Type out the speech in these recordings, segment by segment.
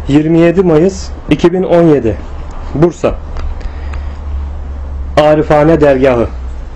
27 Mayıs 2017 Bursa Arifane Dergahı.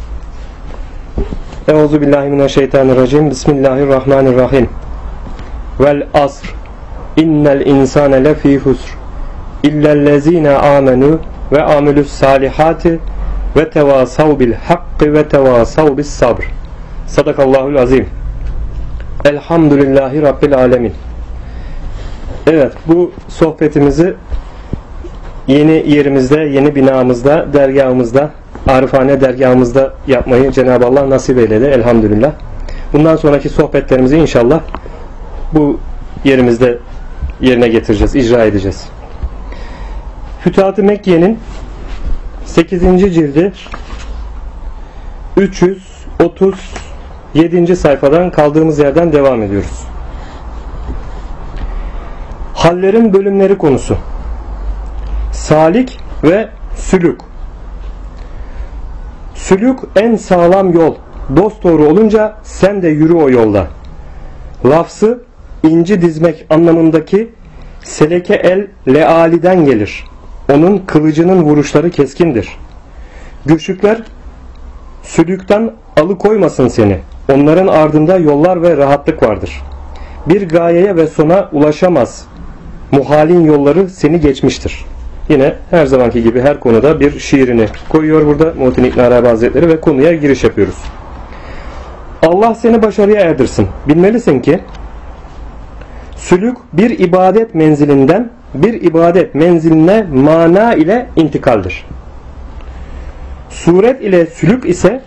Euzubillahimineşşeytanirracim. Bismillahirrahmanirrahim. Vel asr innel insane lefî husr illellezîne âmenû ve amilus salihati ve tevâsav bil hakkı ve tevâsav bis sabr. Sadakallahul azim. Elhamdülillahi Rabbil alemin. Evet, bu sohbetimizi yeni yerimizde, yeni binamızda, dergahımızda, Arifane dergahımızda yapmayı Cenab-ı Allah nasip eyledi. Elhamdülillah. Bundan sonraki sohbetlerimizi inşallah bu yerimizde yerine getireceğiz, icra edeceğiz. Fütuhat-ı Mekke'nin 8. cildi 337. sayfadan kaldığımız yerden devam ediyoruz. Hallerin bölümleri konusu. Salik ve sülük. Sülük en sağlam yol. Dosdoğru olunca sen de yürü o yolda. Lafzı inci dizmek anlamındaki seleke el lealiden gelir. Onun kılıcının vuruşları keskindir. Güçlükler sülükten alıkoymasın seni. Onların ardında yollar ve rahatlık vardır. Bir gayeye ve sona ulaşamaz. Muhalin yolları seni geçmiştir. Yine her zamanki gibi her konuda bir şiirini koyuyor burada Muhittin İbn Arabi Hazretleri ve konuya giriş yapıyoruz. Allah seni başarıya erdirsin. Bilmelisin ki sülük bir ibadet menzilinden bir ibadet menziline mana ile intikaldir. Suret ile sülük ise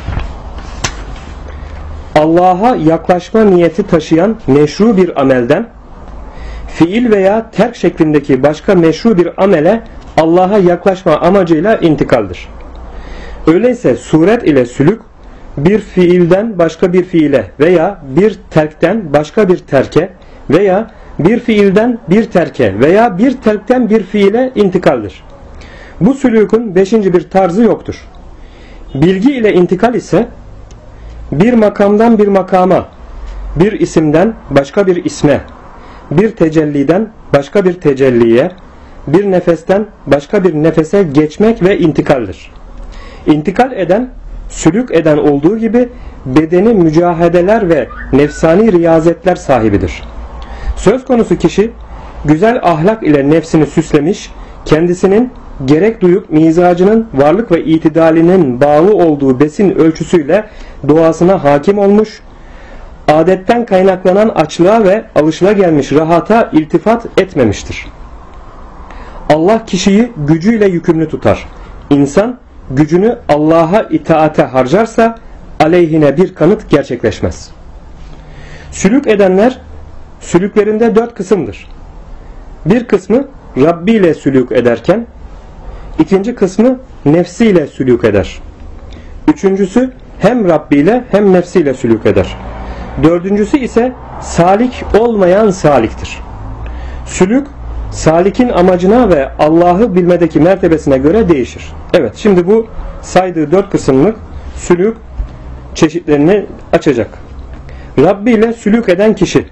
Allah'a yaklaşma niyeti taşıyan meşru bir amelden fiil veya terk şeklindeki başka meşru bir amele Allah'a yaklaşma amacıyla intikaldir. Öyleyse suret ile sülük bir fiilden başka bir fiile veya bir terkten başka bir terke veya bir fiilden bir terke veya bir terkten bir fiile intikaldir. Bu sülükün 5. bir tarzı yoktur. Bilgi ile intikal ise bir makamdan bir makama, bir isimden başka bir isme, bir tecelliden başka bir tecelliye, bir nefesten başka bir nefese geçmek ve intikaldir. İntikal eden, sülük eden olduğu gibi bedeni mücahedeler ve nefsani riyazetler sahibidir. Söz konusu kişi güzel ahlak ile nefsini süslemiş, kendisinin gerek duyup mizacının varlık ve itidalinin bağlı olduğu besin ölçüsüyle doğasına hakim olmuş, adetten kaynaklanan açlığa ve alışılagelmiş rahata iltifat etmemiştir. Allah kişiyi gücüyle yükümlü tutar. İnsan gücünü Allah'a itaate harcarsa aleyhine bir kanıt gerçekleşmez. Sülük edenler sülüklerinde 4 kısımdır. Bir kısmı Rabbi ile sülük ederken, ikinci kısmı nefsiyle sülük eder. Üçüncüsü hem Rabbi ile hem nefsiyle sülük eder. Dördüncüsü ise salik olmayan saliktir. Sülük salikin amacına ve Allah'ı bilmedeki mertebesine göre değişir. Evet, şimdi bu saydığı 4 kısımlık sülük çeşitlerini açacak. Rabbi ile sülük eden kişi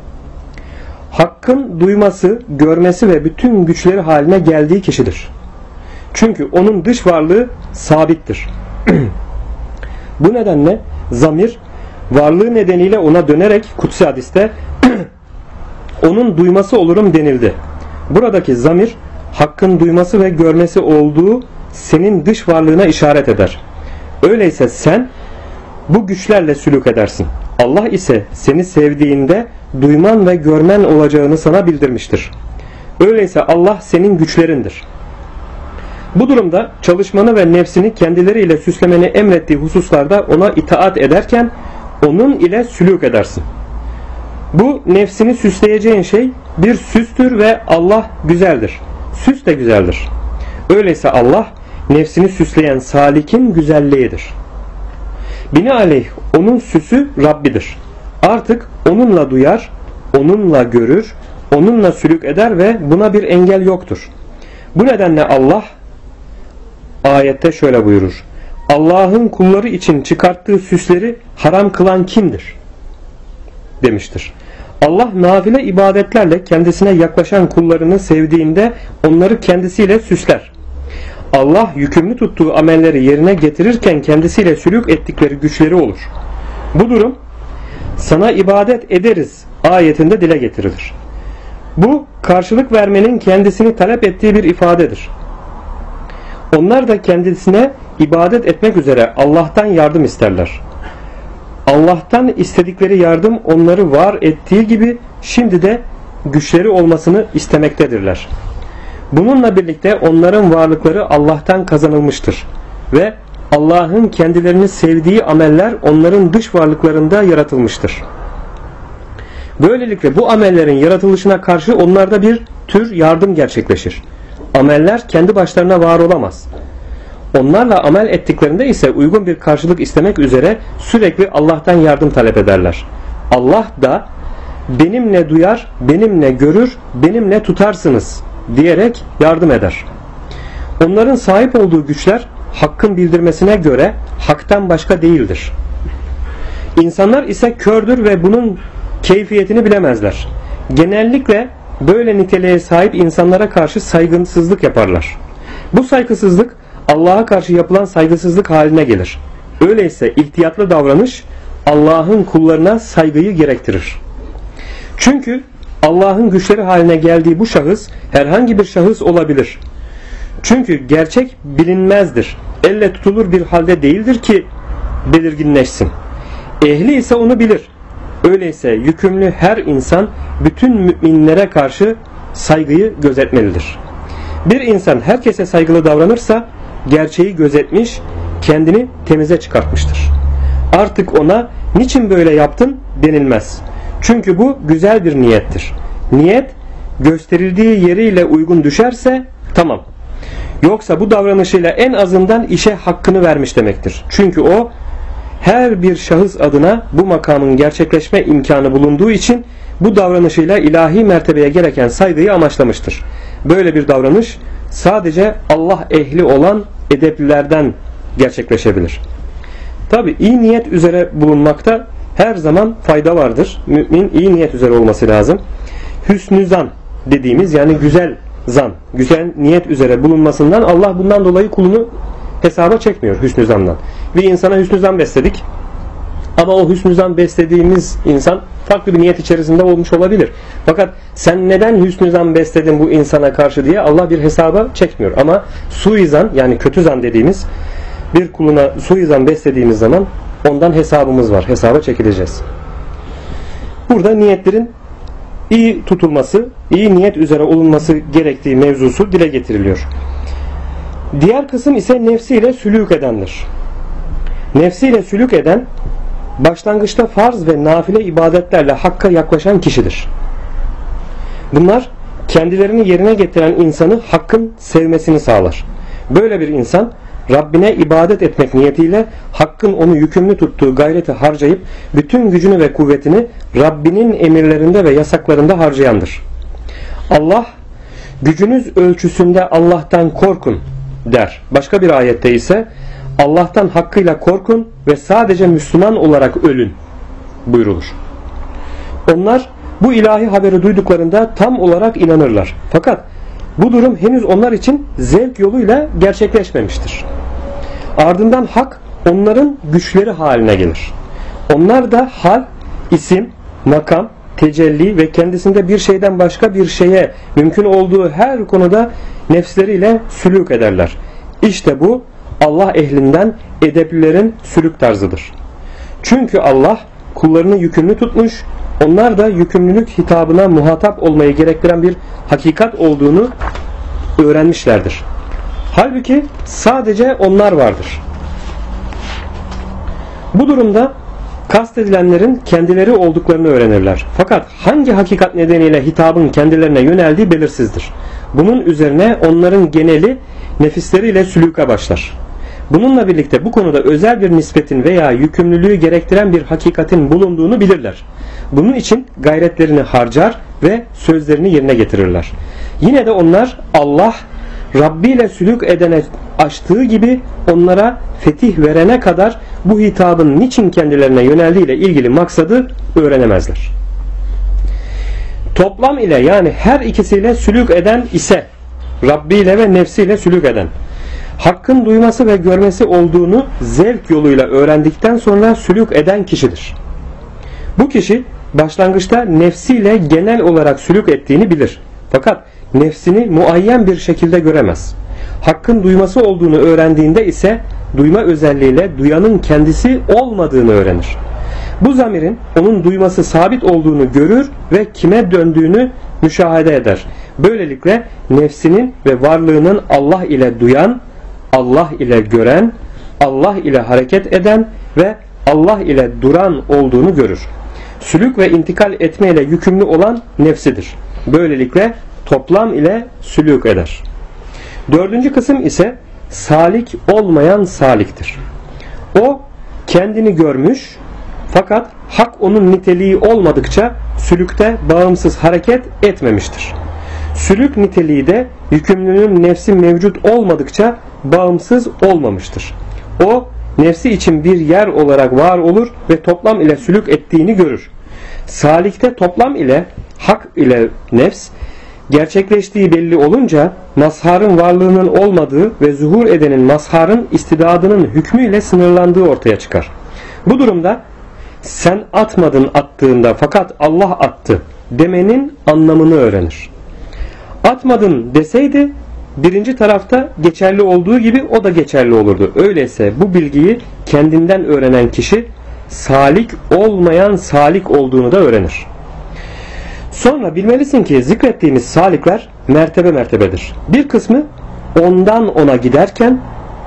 hakkın duyması, görmesi ve bütün güçleri haline geldiği kişidir. Çünkü onun dış varlığı sabittir. Bu nedenle zamir varlığı nedeniyle ona dönerek kutsi hadiste onun duyması olurum denildi. Buradaki zamir hakkın duyması ve görmesi olduğu senin dış varlığına işaret eder. Öyleyse sen bu güçlerle sülük edersin. Allah ise seni sevdiğinde duyman ve görmen olacağını sana bildirmiştir. Öyleyse Allah senin güçlerindir. Bu durumda çalışmanı ve nefsini kendileriyle süslemeni emrettiği hususlarda ona itaat ederken onun ile sülük edersin. Bu nefsini süsleyeceğin şey bir süstür ve Allah güzeldir. Süs de güzeldir. Öyleyse Allah nefsini süsleyen salikin güzelliğidir. Binaenaleyh onun süsü Rabbidir. Artık onunla duyar, onunla görür, onunla sülük eder ve buna bir engel yoktur. Bu nedenle Allah ayette şöyle buyurur: Allah'ın kulları için çıkarttığı süsleri haram kılan kimdir? Demiştir. Allah nafile ibadetlerle kendisine yaklaşan kullarını sevdiğinde onları kendisiyle süsler. Allah yükümlü tuttuğu amelleri yerine getirirken kendisiyle sülük ettikleri güçleri olur. Bu durum sana ibadet ederiz ayetinde dile getirilir. Bu karşılık vermenin kendisini talep ettiği bir ifadedir. Onlar da kendisine ibadet etmek üzere Allah'tan yardım isterler. Allah'tan istedikleri yardım onları var ettiği gibi şimdi de güçleri olmasını istemektedirler. Bununla birlikte onların varlıkları Allah'tan kazanılmıştır ve Allah'ın kendilerini sevdiği ameller onların dış varlıklarında yaratılmıştır. Böylelikle bu amellerin yaratılışına karşı onlarda bir tür yardım gerçekleşir. Ameller kendi başlarına var olamaz. Onlarla amel ettiklerinde ise uygun bir karşılık istemek üzere sürekli Allah'tan yardım talep ederler. Allah da benimle duyar, benimle görür, benimle tutarsınız diyerek yardım eder. Onların sahip olduğu güçler hakkın bildirmesine göre haktan başka değildir. İnsanlar ise kördür ve bunun keyfiyetini bilemezler. Genellikle böyle niteliğe sahip insanlara karşı saygısızlık yaparlar. Bu saygısızlık Allah'a karşı yapılan saygısızlık haline gelir. Öyleyse ihtiyatlı davranış Allah'ın kullarına saygıyı gerektirir. Çünkü Allah'ın güçleri haline geldiği bu şahıs herhangi bir şahıs olabilir. Çünkü gerçek bilinmezdir. Elle tutulur bir halde değildir ki belirginleşsin. Ehli ise onu bilir. Öyleyse yükümlü her insan bütün müminlere karşı saygıyı gözetmelidir. Bir insan herkese saygılı davranırsa gerçeği gözetmiş, kendini temize çıkartmıştır. Artık ona niçin böyle yaptın denilmez. Çünkü bu güzel bir niyettir. Niyet gösterildiği yeriyle uygun düşerse tamam. Yoksa bu davranışıyla en azından işe hakkını vermiş demektir. Çünkü o her bir şahıs adına bu makamın gerçekleşme imkanı bulunduğu için bu davranışıyla ilahi mertebeye gereken saygıyı amaçlamıştır. Böyle bir davranış sadece Allah ehli olan edeplilerden gerçekleşebilir. Tabi iyi niyet üzere bulunmakta her zaman fayda vardır. Mümin iyi niyet üzere olması lazım. Hüsnü zan dediğimiz yani güzel zan, güzel niyet üzere bulunmasından Allah bundan dolayı kulunu hesaba çekmiyor hüsnü zandan. Bir insana hüsnü zan besledik ama o hüsnü zan beslediğimiz insan farklı bir niyet içerisinde olmuş olabilir. Fakat sen neden hüsnü zan besledin bu insana karşı diye Allah bir hesaba çekmiyor. Ama suizan yani kötü zan dediğimiz bir kuluna suizan beslediğimiz zaman ondan hesabımız var. Hesaba çekileceğiz. Burada niyetlerin iyi tutulması, iyi niyet üzere olunması gerektiği mevzusu dile getiriliyor. Diğer kısım ise nefsiyle sülük edendir. Nefsiyle sülük eden başlangıçta farz ve nafile ibadetlerle hakka yaklaşan kişidir. Bunlar kendilerini yerine getiren insanı hakkın sevmesini sağlar. Böyle bir insan Rabbine ibadet etmek niyetiyle hakkın onu yükümlü tuttuğu gayreti harcayıp bütün gücünü ve kuvvetini Rabbinin emirlerinde ve yasaklarında harcayandır. Allah gücünüz ölçüsünde Allah'tan korkun der. Başka bir ayette ise Allah'tan hakkıyla korkun ve sadece Müslüman olarak ölün buyrulur. Onlar bu ilahi haberi duyduklarında tam olarak inanırlar. Fakat bu durum henüz onlar için zevk yoluyla gerçekleşmemiştir. Ardından hak onların güçleri haline gelir. Onlar da hal, isim, makam, tecelli ve kendisinde bir şeyden başka bir şeye mümkün olduğu her konuda nefsleriyle sülük ederler. İşte bu Allah ehlinden edeplilerin sülük tarzıdır. Çünkü Allah kullarını yükümlü tutmuş, onlar da yükümlülük hitabına muhatap olmayı gerektiren bir hakikat olduğunu öğrenmişlerdir. Halbuki sadece onlar vardır. Bu durumda kastedilenlerin kendileri olduklarını öğrenirler. Fakat hangi hakikat nedeniyle hitabın kendilerine yöneldiği belirsizdir. Bunun üzerine onların geneli nefisleriyle sülüka başlar. Bununla birlikte bu konuda özel bir nispetin veya yükümlülüğü gerektiren bir hakikatin bulunduğunu bilirler. Bunun için gayretlerini harcar ve sözlerini yerine getirirler. Yine de onlar Allah Rabbi ile sülük edene açtığı gibi onlara fetih verene kadar bu hitabın niçin kendilerine yöneldiği ile ilgili maksadı öğrenemezler. Toplam ile yani her ikisiyle sülük eden ise Rabbi ile ve nefsiyle sülük eden, hakkın duyması ve görmesi olduğunu zevk yoluyla öğrendikten sonra sülük eden kişidir. Bu kişi başlangıçta nefsiyle genel olarak sülük ettiğini bilir. Fakat nefsini muayyen bir şekilde göremez. Hakkın duyması olduğunu öğrendiğinde ise duyma özelliğiyle duyanın kendisi olmadığını öğrenir. Bu zamirin onun duyması sabit olduğunu görür ve kime döndüğünü müşahede eder. Böylelikle nefsinin ve varlığının Allah ile duyan, Allah ile gören, Allah ile hareket eden ve Allah ile duran olduğunu görür. Sülük ve intikal etmeyle yükümlü olan nefsidir. Böylelikle toplam ile sülük eder. Dördüncü kısım ise salik olmayan saliktir. O kendini görmüş fakat hak onun niteliği olmadıkça sülükte bağımsız hareket etmemiştir. Sülük niteliği de yükümlünün nefsi mevcut olmadıkça bağımsız olmamıştır. O nefsi için bir yer olarak var olur ve toplam ile sülük ettiğini görür. Salikte toplam ile hak ile nefs gerçekleştiği belli olunca mazharın varlığının olmadığı ve zuhur edenin mazharın istidadının hükmüyle sınırlandığı ortaya çıkar. Bu durumda sen atmadın attığında fakat Allah attı demenin anlamını öğrenir. Atmadın deseydi birinci tarafta geçerli olduğu gibi o da geçerli olurdu. Öyleyse bu bilgiyi kendinden öğrenen kişi salik olmayan salik olduğunu da öğrenir. Sonra bilmelisin ki zikrettiğimiz salikler mertebe mertebedir. Bir kısmı ondan ona giderken,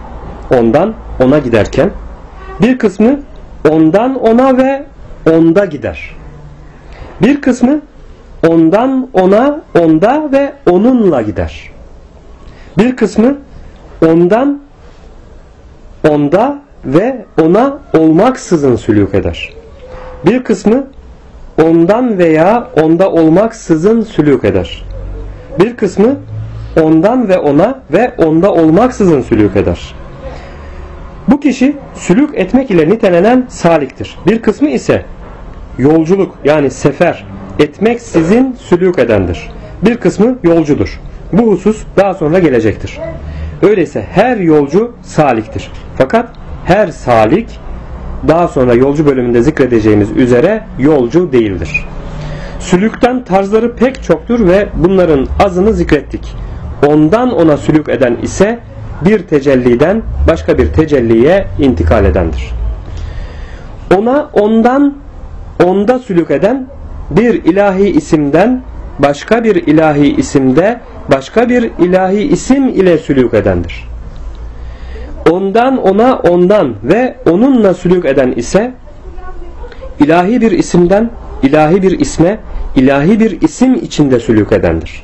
bir kısmı ondan ona ve onda gider. Bir kısmı ondan ona, onda ve onunla gider. Bir kısmı ondan, onda ve ona olmaksızın sülük eder. Bir kısmı ondan veya onda olmaksızın sülük eder. Bir kısmı ondan ve ona ve onda olmaksızın sülük eder. Bu kişi sülük etmek ile nitelenen saliktir. Bir kısmı ise yolculuk yani sefer etmeksizin sülük edendir. Bir kısmı yolcudur. Bu husus daha sonra gelecektir. Öyleyse her yolcu saliktir. Fakat her salik daha sonra yolcu bölümünde zikredeceğimiz üzere yolcu değildir. Sülükten tarzları pek çoktur ve bunların azını zikrettik. Ondan ona sülük eden ise bir tecelliden başka bir tecelliye intikal edendir. Ona ondan onda sülük eden bir ilahi isimden başka bir ilahi isimde başka bir ilahi isim ile sülük edendir. Ondan ona ondan ve onunla sülük eden ise ilahi bir isimden ilahi bir isme ilahi bir isim içinde sülük edendir.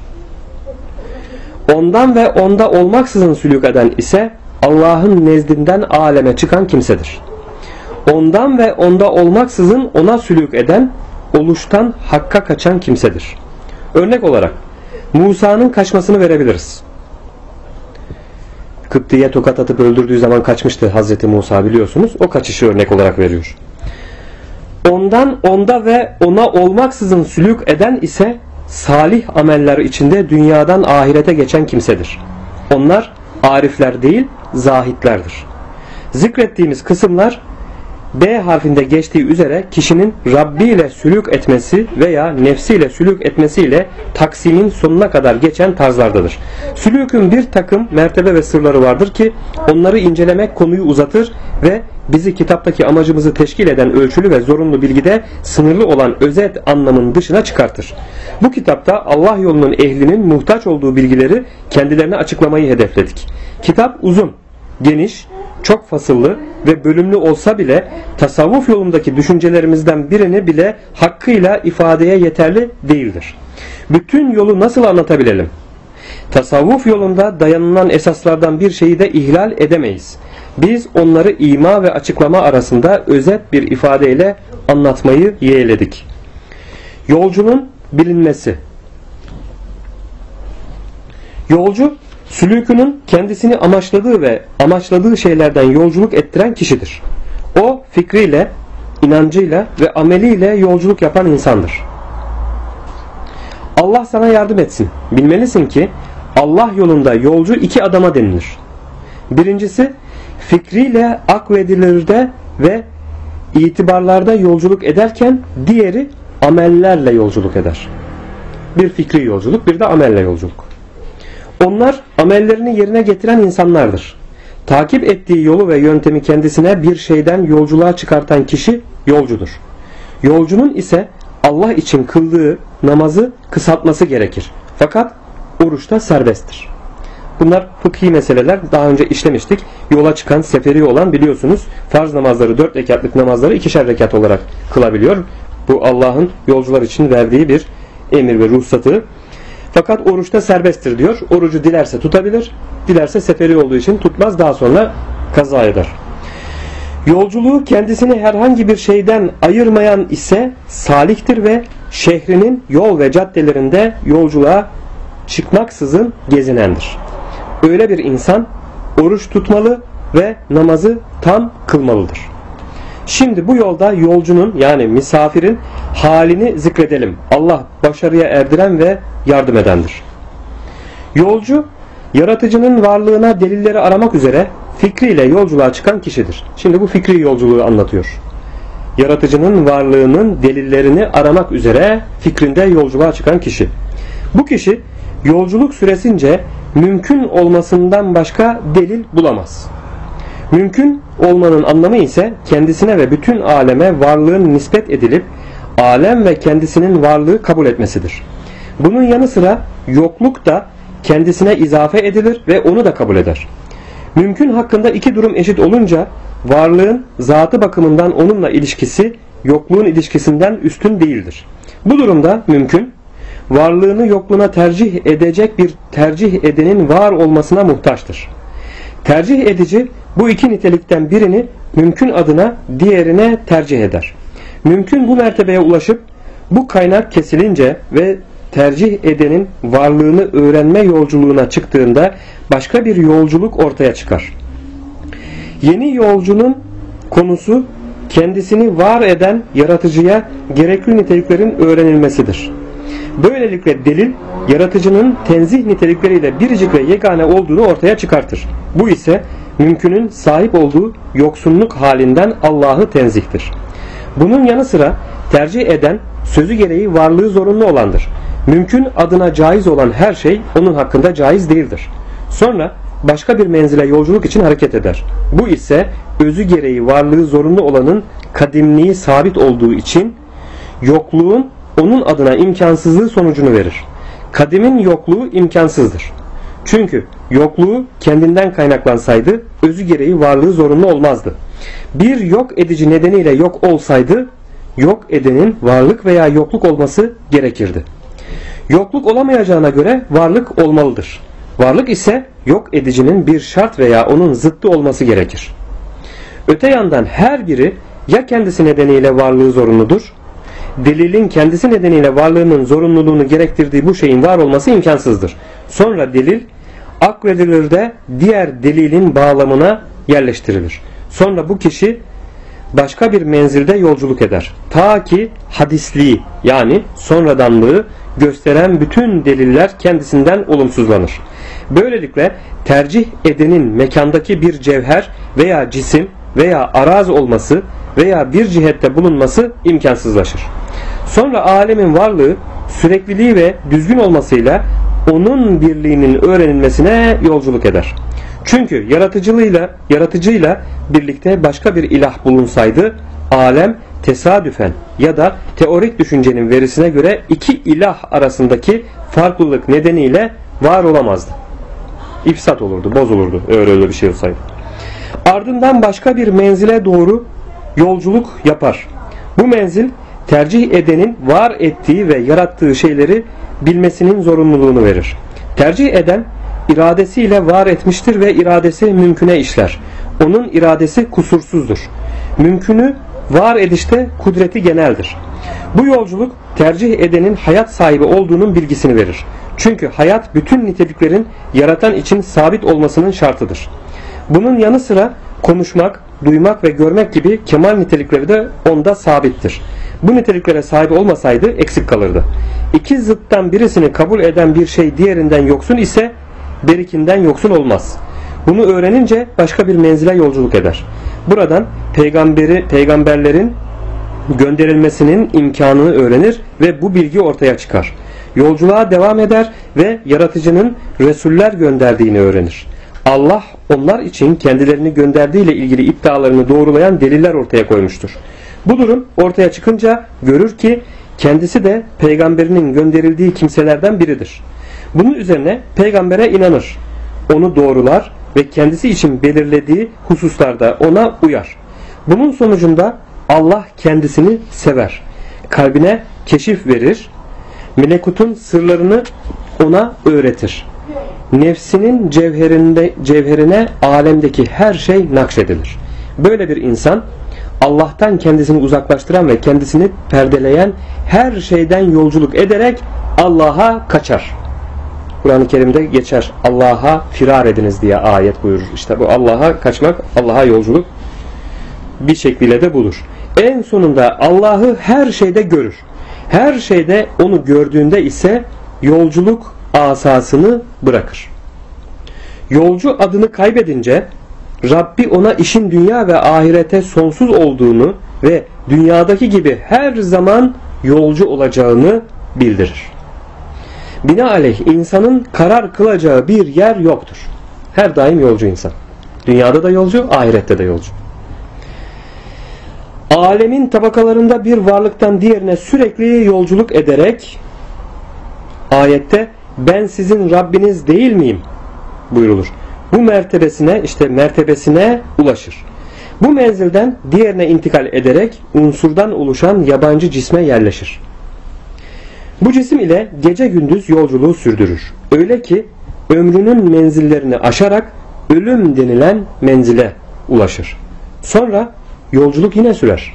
Ondan ve onda olmaksızın sülük eden ise Allah'ın nezdinden aleme çıkan kimsedir. Ondan ve onda olmaksızın ona sülük eden oluştan hakka kaçan kimsedir. Örnek olarak Musa'nın kaçmasını verebiliriz. Kıpti'ye tokat atıp öldürdüğü zaman kaçmıştı Hazreti Musa, biliyorsunuz. O kaçışı örnek olarak veriyor. Ondan, onda ve ona olmaksızın sülük eden ise salih ameller içinde dünyadan ahirete geçen kimsedir. Onlar arifler değil, zahitlerdir. Zikrettiğimiz kısımlar B harfinde geçtiği üzere kişinin Rabbi ile sülük etmesi veya nefsiyle sülük etmesiyle taksimin sonuna kadar geçen tarzlardadır. Sülükün bir takım mertebe ve sırları vardır ki onları incelemek konuyu uzatır ve bizi kitaptaki amacımızı teşkil eden ölçülü ve zorunlu bilgide sınırlı olan özet anlamın dışına çıkartır. Bu kitapta Allah yolunun ehlinin muhtaç olduğu bilgileri kendilerine açıklamayı hedefledik. Kitap uzun, geniş, çok fasıllı ve bölümlü olsa bile tasavvuf yolundaki düşüncelerimizden birini bile hakkıyla ifadeye yeterli değildir. Bütün yolu nasıl anlatabilelim? Tasavvuf yolunda dayanılan esaslardan bir şeyi de ihlal edemeyiz. Biz onları ima ve açıklama arasında özet bir ifadeyle anlatmayı yeğledik. Yolcunun bilinmesi. Yolcu, sülükünün kendisini amaçladığı ve amaçladığı şeylerden yolculuk ettiren kişidir. O fikriyle, inancıyla ve ameliyle yolculuk yapan insandır. Allah sana yardım etsin. Bilmelisin ki Allah yolunda yolcu iki adama denilir. Birincisi fikriyle akvedilirde ve itibarlarda yolculuk ederken diğeri amellerle yolculuk eder. Bir fikri yolculuk, bir de amelle yolculuk. Onlar amellerini yerine getiren insanlardır. Takip ettiği yolu ve yöntemi kendisine bir şeyden yolculuğa çıkartan kişi yolcudur. Yolcunun ise Allah için kıldığı namazı kısaltması gerekir. Fakat oruçta serbesttir. Bunlar fıkhi meseleler. Daha önce işlemiştik. Yola çıkan, seferi olan biliyorsunuz farz namazları, 4 rekatlık namazları 2'şer rekat olarak kılabiliyor. Bu Allah'ın yolcular için verdiği bir emir ve ruhsatı. Fakat oruçta serbesttir diyor. Orucu dilerse tutabilir, dilerse seferi olduğu için tutmaz, daha sonra kaza eder. Yolculuğu kendisini herhangi bir şeyden ayırmayan ise salihtir ve şehrinin yol ve caddelerinde yolculuğa çıkmaksızın gezinendir. Öyle bir insan oruç tutmalı ve namazı tam kılmalıdır. Şimdi bu yolda yolcunun yani misafirin halini zikredelim. Allah başarıya erdiren ve yardım edendir. Yolcu, yaratıcının varlığına delilleri aramak üzere fikriyle yolculuğa çıkan kişidir. Şimdi bu fikri yolculuğu anlatıyor. Yaratıcının varlığının delillerini aramak üzere fikrinde yolculuğa çıkan kişi. Bu kişi yolculuk süresince mümkün olmasından başka delil bulamaz. Mümkün olmanın anlamı ise kendisine ve bütün aleme varlığın nispet edilip alem ve kendisinin varlığı kabul etmesidir. Bunun yanı sıra yokluk da kendisine izafe edilir ve onu da kabul eder. Mümkün hakkında iki durum eşit olunca varlığın zatı bakımından onunla ilişkisi yokluğun ilişkisinden üstün değildir. Bu durumda mümkün varlığını yokluğuna tercih edecek bir tercih edenin var olmasına muhtaçtır. Tercih edici bu iki nitelikten birini mümkün adına diğerine tercih eder. Mümkün bu mertebeye ulaşıp bu kaynak kesilince ve tercih edenin varlığını öğrenme yolculuğuna çıktığında başka bir yolculuk ortaya çıkar. Yeni yolcunun konusu kendisini var eden yaratıcıya gerekli niteliklerin öğrenilmesidir. Böylelikle delil yaratıcının tenzih nitelikleriyle biricik ve yegane olduğunu ortaya çıkartır. Bu ise mümkünün sahip olduğu yoksunluk halinden Allah'ı tenzihtir. Bunun yanı sıra tercih eden sözü gereği varlığı zorunlu olandır. Mümkün adına caiz olan her şey onun hakkında caiz değildir. Sonra başka bir menzile yolculuk için hareket eder. Bu ise özü gereği varlığı zorunlu olanın kadimliği sabit olduğu için yokluğun onun adına imkansızlığı sonucunu verir. Kadimin yokluğu imkansızdır. Çünkü yokluğu kendinden kaynaklansaydı özü gereği varlığı zorunlu olmazdı. Bir yok edici nedeniyle yok olsaydı yok edenin varlık veya yokluk olması gerekirdi. Yokluk olamayacağına göre varlık olmalıdır. Varlık ise yok edicinin bir şart veya onun zıttı olması gerekir. Öte yandan her biri ya kendisi nedeniyle varlığı zorunludur, delilin kendisi nedeniyle varlığının zorunluluğunu gerektirdiği bu şeyin var olması imkansızdır. Sonra delil akledilir de diğer delilin bağlamına yerleştirilir. Sonra bu kişi başka bir menzilde yolculuk eder. Ta ki hadisliği yani sonradanlığı gösteren bütün deliller kendisinden olumsuzlanır. Böylelikle tercih edenin mekandaki bir cevher veya cisim veya araz olması veya bir cihette bulunması imkansızlaşır. Sonra alemin varlığı sürekliliği ve düzgün olmasıyla onun birliğinin öğrenilmesine yolculuk eder. Çünkü yaratıcıyla birlikte başka bir ilah bulunsaydı alem tesadüfen ya da teorik düşüncenin verisine göre iki ilah arasındaki farklılık nedeniyle var olamazdı. İfsat olurdu, bozulurdu öyle bir şey olsaydı. Ardından başka bir menzile doğru yolculuk yapar. Bu menzil tercih edenin var ettiği ve yarattığı şeyleri bilmesinin zorunluluğunu verir. Tercih eden iradesiyle var etmiştir ve iradesi mümküne işler. Onun iradesi kusursuzdur. Mümkünü var edişte kudreti geneldir. Bu yolculuk tercih edenin hayat sahibi olduğunun bilgisini verir. Çünkü hayat bütün niteliklerin yaratan için sabit olmasının şartıdır. Bunun yanı sıra konuşmak, duymak ve görmek gibi kemal nitelikleri de onda sabittir. Bu niteliklere sahip olmasaydı eksik kalırdı. İki zıttan birisini kabul eden bir şey diğerinden yoksun ise berikinden yoksun olmaz. Bunu öğrenince başka bir menzile yolculuk eder. Buradan peygamberlerin gönderilmesinin imkanını öğrenir ve bu bilgi ortaya çıkar. Yolculuğa devam eder ve yaratıcının Resuller gönderdiğini öğrenir. Allah onlar için kendilerini gönderdiğiyle ilgili iddialarını doğrulayan deliller ortaya koymuştur. Bu durum ortaya çıkınca görür ki kendisi de peygamberinin gönderildiği kimselerden biridir. Bunun üzerine peygambere inanır, onu doğrular ve kendisi için belirlediği hususlarda ona uyar. Bunun sonucunda Allah kendisini sever, kalbine keşif verir, melekutun sırlarını ona öğretir. Nefsinin cevherine alemdeki her şey nakşedilir. Böyle bir insan Allah'tan kendisini uzaklaştıran ve kendisini perdeleyen her şeyden yolculuk ederek Allah'a kaçar. Kur'an-ı Kerim'de geçer. Allah'a firar ediniz diye ayet buyurur. İşte bu Allah'a kaçmak, Allah'a yolculuk bir şekliyle de budur. En sonunda Allah'ı her şeyde görür. Her şeyde onu gördüğünde ise yolculuk asasını bırakır. Yolcu adını kaybedince Rabbi ona işin dünya ve ahirete sonsuz olduğunu ve dünyadaki gibi her zaman yolcu olacağını bildirir. Binaenaleyh insanın karar kılacağı bir yer yoktur. Her daim yolcu insan. Dünyada da yolcu, ahirette de yolcu. Alemin tabakalarında bir varlıktan diğerine sürekli yolculuk ederek ayette ben sizin Rabbiniz değil miyim buyrulur. Bu mertebesine ulaşır. Bu menzilden diğerine intikal ederek unsurdan oluşan yabancı cisme yerleşir. Bu cisim ile gece gündüz yolculuğu sürdürür. Öyle ki ömrünün menzillerini aşarak ölüm denilen menzile ulaşır. Sonra yolculuk yine sürer.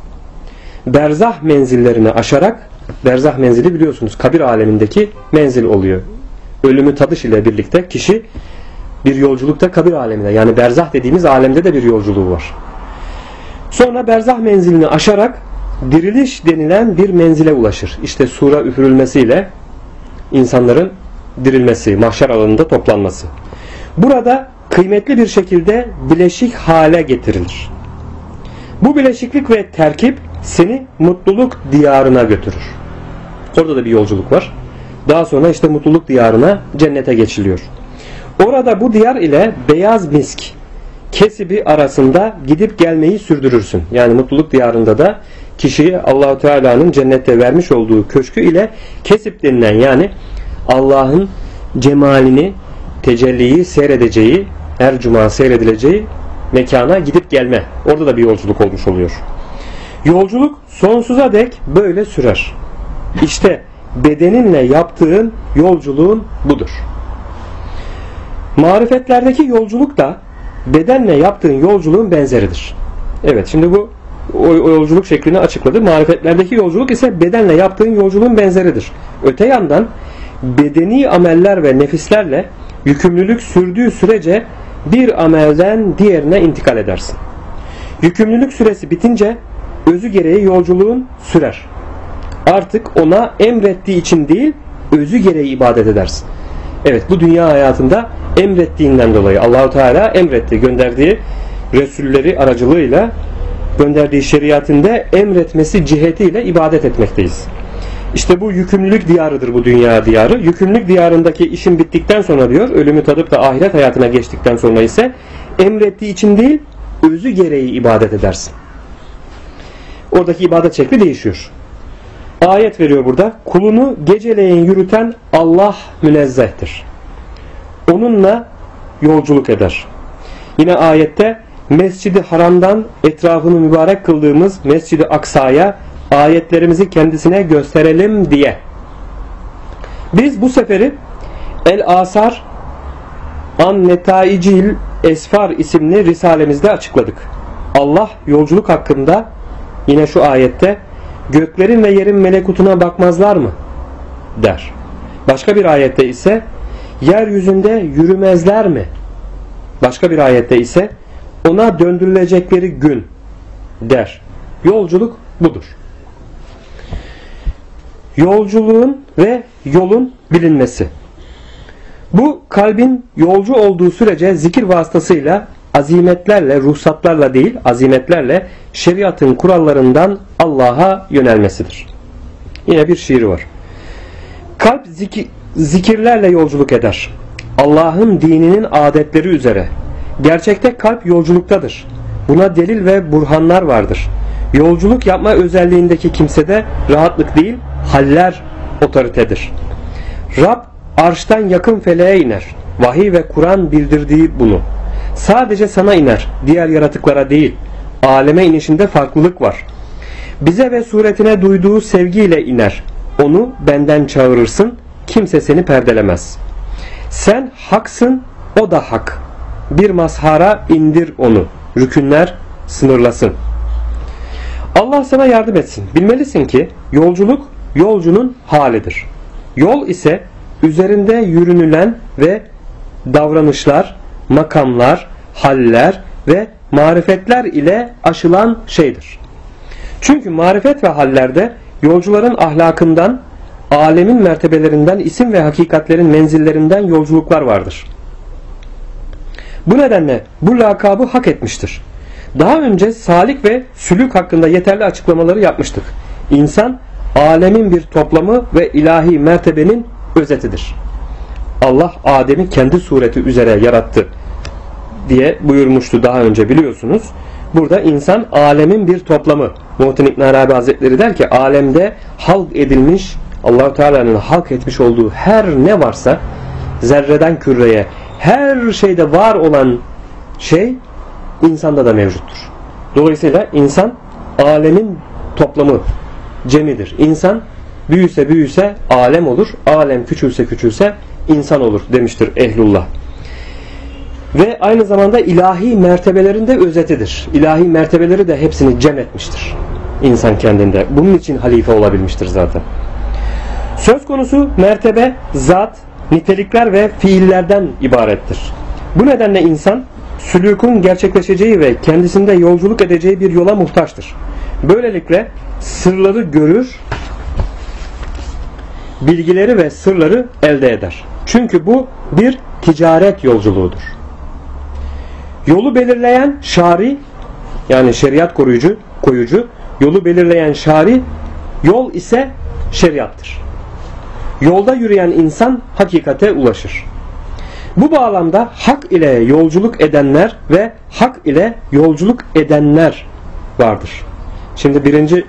Berzah menzillerini aşarak, berzah menzili biliyorsunuz kabir alemindeki menzil oluyor. Ölümü tadış ile birlikte kişi bir yolculukta kabir alemine, yani berzah dediğimiz alemde de bir yolculuğu var. Sonra berzah menzilini aşarak diriliş denilen bir menzile ulaşır. İşte sura üfürülmesiyle insanların dirilmesi, mahşer alanında toplanması. Burada kıymetli bir şekilde bileşik hale getirilir. Bu bileşiklik ve terkip seni mutluluk diyarına götürür. Orada da bir yolculuk var. Daha sonra işte mutluluk diyarına, cennete geçiliyor. Orada bu diyar ile beyaz misk kesibi arasında gidip gelmeyi sürdürürsün. Yani mutluluk diyarında da kişiyi Allah-u Teala'nın cennette vermiş olduğu köşkü ile kesip denilen, yani Allah'ın cemalini, tecelliyi seyredeceği, her cuma seyredileceği mekana gidip gelme. Orada da bir yolculuk olmuş oluyor. Yolculuk sonsuza dek böyle sürer. İşte bedeninle yaptığın yolculuğun budur. Marifetlerdeki yolculuk da bedenle yaptığın yolculuğun benzeridir. Evet, şimdi bu o yolculuk şeklini açıkladı. Marifetlerdeki yolculuk ise bedenle yaptığın yolculuğun benzeridir. Öte yandan bedeni ameller ve nefislerle yükümlülük sürdüğü sürece bir amelden diğerine intikal edersin. Yükümlülük süresi bitince özü gereği yolculuğun sürer. Artık ona emrettiği için değil, özü gereği ibadet edersin. Evet, bu dünya hayatında emrettiğinden dolayı Allah-u Teala emretti, gönderdiği Resulleri aracılığıyla gönderdiği şeriatında emretmesi cihetiyle ibadet etmekteyiz. İşte bu yükümlülük diyarıdır, bu dünya diyarı. Yükümlülük diyarındaki işin bittikten sonra diyor, ölümü tadıp da ahiret hayatına geçtikten sonra ise emrettiği için değil, özü gereği ibadet edersin. Oradaki ibadet şekli değişiyor. Ayet veriyor burada. Kulunu geceleyin yürüten Allah münezzehtir. Onunla yolculuk eder. Yine ayette Mescid-i Haram'dan etrafını mübarek kıldığımız Mescid-i Aksa'ya ayetlerimizi kendisine gösterelim diye. Biz bu seferi El-Asar An Netaicil Esfar isimli risalemizde açıkladık. Allah yolculuk hakkında yine şu ayette göklerin ve yerin melekutuna bakmazlar mı der. Başka bir ayette ise yeryüzünde yürümezler mi? Başka bir ayette ise ona döndürülecekleri gün der. Yolculuk budur. Yolculuğun ve yolun bilinmesi. Bu kalbin yolcu olduğu sürece zikir vasıtasıyla azimetlerle, ruhsatlarla değil, azimetlerle şeriatın kurallarından Allah'a yönelmesidir. Yine bir şiiri var. Kalp zikirlerle yolculuk eder. Allah'ın dininin adetleri üzere. Gerçekte kalp yolculuktadır. Buna delil ve burhanlar vardır. Yolculuk yapma özelliğindeki kimsede rahatlık değil, haller otoritedir. Rab arştan yakın feleğe iner. Vahiy ve Kur'an bildirdiği bunu. Sadece sana iner, diğer yaratıklara değil. Aleme inişinde farklılık var. Bize ve suretine duyduğu sevgiyle iner. Onu benden çağırırsın, kimse seni perdelemez. Sen haksın, o da hak. Bir mazhara indir onu. Rükünler sınırlasın. Allah sana yardım etsin. Bilmelisin ki yolculuk yolcunun halidir. Yol ise üzerinde yürünülen ve davranışlar, makamlar, haller ve marifetler ile aşılan şeydir. Çünkü marifet ve hallerde yolcuların ahlakından, alemin mertebelerinden, isim ve hakikatlerin menzillerinden yolculuklar vardır. Bu nedenle bu lakabı hak etmiştir. Daha önce salik ve sülük hakkında yeterli açıklamaları yapmıştık. İnsan alemin bir toplamı ve ilahi mertebenin özetidir. Allah Adem'i kendi sureti üzere yarattı diye buyurmuştu daha önce, biliyorsunuz. Burada insan alemin bir toplamı. Muhittin İbn Arabi Hazretleri der ki alemde halk edilmiş, Allah-u Teala'nın halk etmiş olduğu her ne varsa, zerreden küreye, her şeyde var olan şey insanda da mevcuttur. Dolayısıyla insan alemin toplamı, cemidir. İnsan büyüse büyüse alem olur, alem küçülse küçülse insan olur demiştir ehlullah. Ve aynı zamanda ilahi mertebelerin de özetidir. İlahi mertebeleri de hepsini cem etmiştir insan kendinde. Bunun için halife olabilmiştir zaten. Söz konusu mertebe, zat, nitelikler ve fiillerden ibarettir. Bu nedenle insan sülûkün gerçekleşeceği ve kendisinde yolculuk edeceği bir yola muhtaçtır. Böylelikle sırları görür, bilgileri ve sırları elde eder. Çünkü bu bir ticaret yolculuğudur. Yolu belirleyen şari, yani şeriat koyucu, yolu belirleyen şari, yol ise şeriattır. Yolda yürüyen insan hakikate ulaşır. Bu bağlamda hak ile yolculuk edenler ve hak ile yolculuk edenler vardır. Şimdi birinci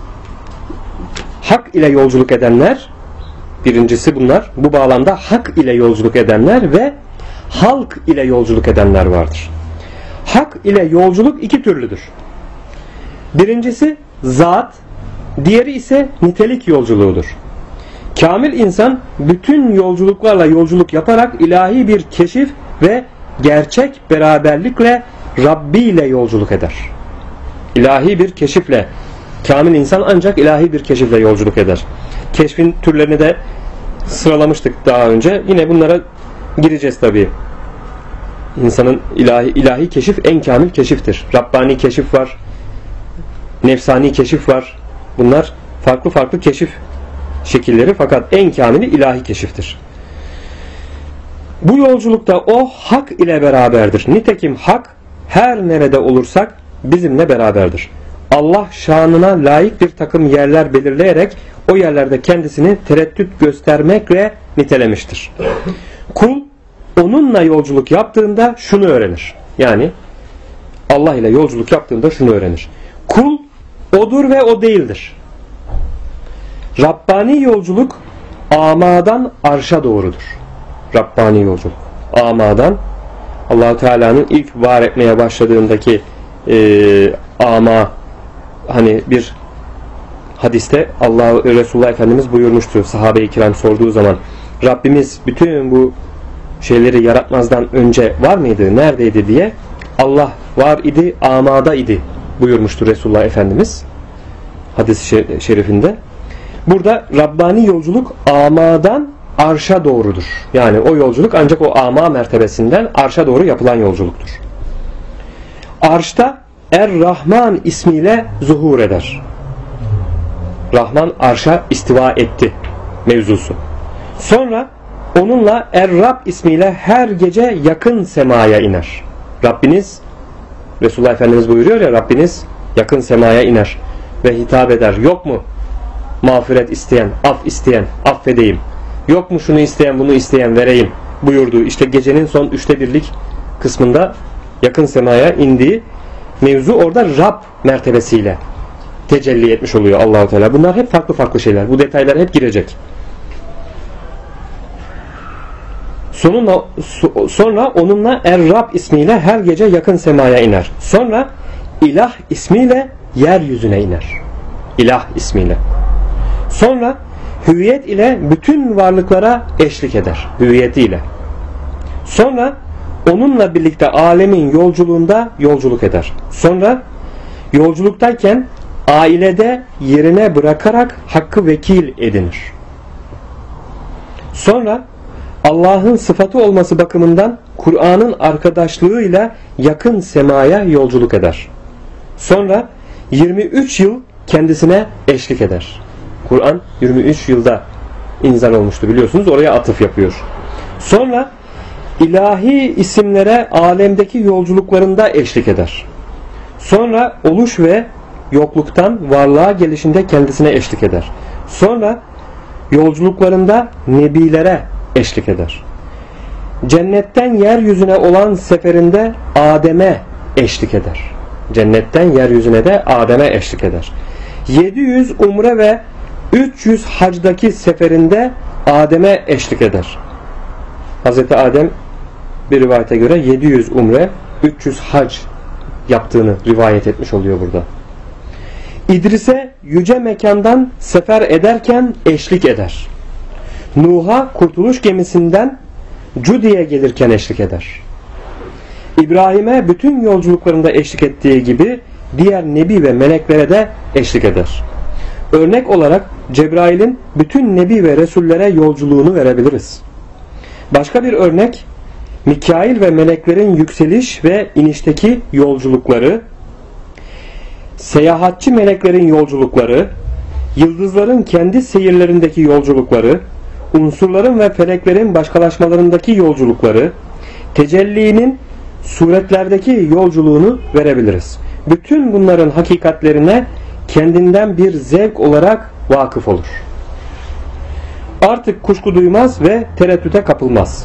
hak ile yolculuk edenler, birincisi bunlar. Bu bağlamda hak ile yolculuk edenler ve halk ile yolculuk edenler vardır. Hak ile yolculuk iki türlüdür. Birincisi zat, diğeri ise nitelik yolculuğudur. Kamil insan bütün yolculuklarla yolculuk yaparak ilahi bir keşif ve gerçek beraberlikle Rabbi ile yolculuk eder. İlahi bir keşifle, kamil insan ancak ilahi bir keşifle yolculuk eder. Keşfin türlerini de sıralamıştık daha önce. Yine bunlara gireceğiz tabii. İnsanın ilahi keşif en kamil keşiftir. Rabbani keşif var, nefsani keşif var. Bunlar farklı farklı keşif şekilleri, fakat en kamili ilahi keşiftir. Bu yolculukta o hak ile beraberdir. Nitekim hak her nerede olursak bizimle beraberdir. Allah şanına layık bir takım yerler belirleyerek o yerlerde kendisini tereddüt göstermekle nitelemiştir. Kul onunla yolculuk yaptığında şunu öğrenir. Yani Allah ile yolculuk yaptığında şunu öğrenir. Kul odur ve o değildir. Rabbani yolculuk amadan arşa doğrudur. Rabbani yolculuk amadan, Allah-u Teala'nın ilk var etmeye başladığındaki ama, hani bir hadiste Resulullah Efendimiz buyurmuştu, sahabe-i kiram sorduğu zaman, Rabbimiz bütün bu şeyleri yaratmazdan önce var mıydı, neredeydi diye, Allah var idi, amada idi buyurmuştu Resulullah Efendimiz hadis-i şerifinde. Burada Rabbani yolculuk amadan arşa doğrudur. Yani o yolculuk ancak o ama mertebesinden arşa doğru yapılan yolculuktur. arşta Er-Rahman ismiyle zuhur eder. Rahman arşa istiva etti mevzusu. Sonra onunla Er-Rab ismiyle her gece yakın semaya iner. Rabbiniz, Resulullah Efendimiz buyuruyor ya, Rabbiniz yakın semaya iner ve hitap eder. Yok mu mağfiret isteyen, af isteyen, affedeyim. Yok mu şunu isteyen, bunu isteyen, vereyim buyurduğu, işte gecenin son 1/3 kısmında yakın semaya indiği mevzu orada Rab mertebesiyle tecelli etmiş oluyor Allah-u Teala. Bunlar hep farklı farklı şeyler. Bu detaylar hep girecek. Sonra onunla Er-Rab ismiyle her gece yakın semaya iner. Sonra İlah ismiyle yeryüzüne iner. İlah ismiyle. Sonra hüviyet ile bütün varlıklara eşlik eder. Hüviyetiyle. Sonra onunla birlikte alemin yolculuğunda yolculuk eder. Sonra yolculuktayken ailede yerine bırakarak hakkı vekil edinir. Sonra Allah'ın sıfatı olması bakımından Kur'an'ın arkadaşlığıyla yakın semaya yolculuk eder. Sonra 23 yıl kendisine eşlik eder. Kur'an 23 yılda inzal olmuştu biliyorsunuz. Oraya atıf yapıyor. Sonra ilahi isimlere alemdeki yolculuklarında eşlik eder. Sonra oluş ve yokluktan varlığa gelişinde kendisine eşlik eder. Sonra yolculuklarında nebilere eşlik eder. Cennetten yeryüzüne olan seferinde Adem'e eşlik eder. Cennetten yeryüzüne de Adem'e eşlik eder. 700 umre ve 300 hacdaki seferinde Adem'e eşlik eder. Hz. Adem bir rivayete göre 700 umre 300 hac yaptığını rivayet etmiş oluyor burada. İdris'e yüce mekandan sefer ederken eşlik eder. Nuh'a kurtuluş gemisinden Cudi'ye gelirken eşlik eder. İbrahim'e bütün yolculuklarında eşlik ettiği gibi diğer nebi ve meleklere de eşlik eder. Örnek olarak Cebrail'in bütün nebi ve resullere yolculuğunu verebiliriz. Başka bir örnek Mikail ve meleklerin yükseliş ve inişteki yolculukları, seyahatçi meleklerin yolculukları, yıldızların kendi seyirlerindeki yolculukları, unsurların ve feleklerin başkalaşmalarındaki yolculukları, tecellinin suretlerdeki yolculuğunu verebiliriz. Bütün bunların hakikatlerine kendinden bir zevk olarak vakıf olur. Artık kuşku duymaz ve tereddüte kapılmaz.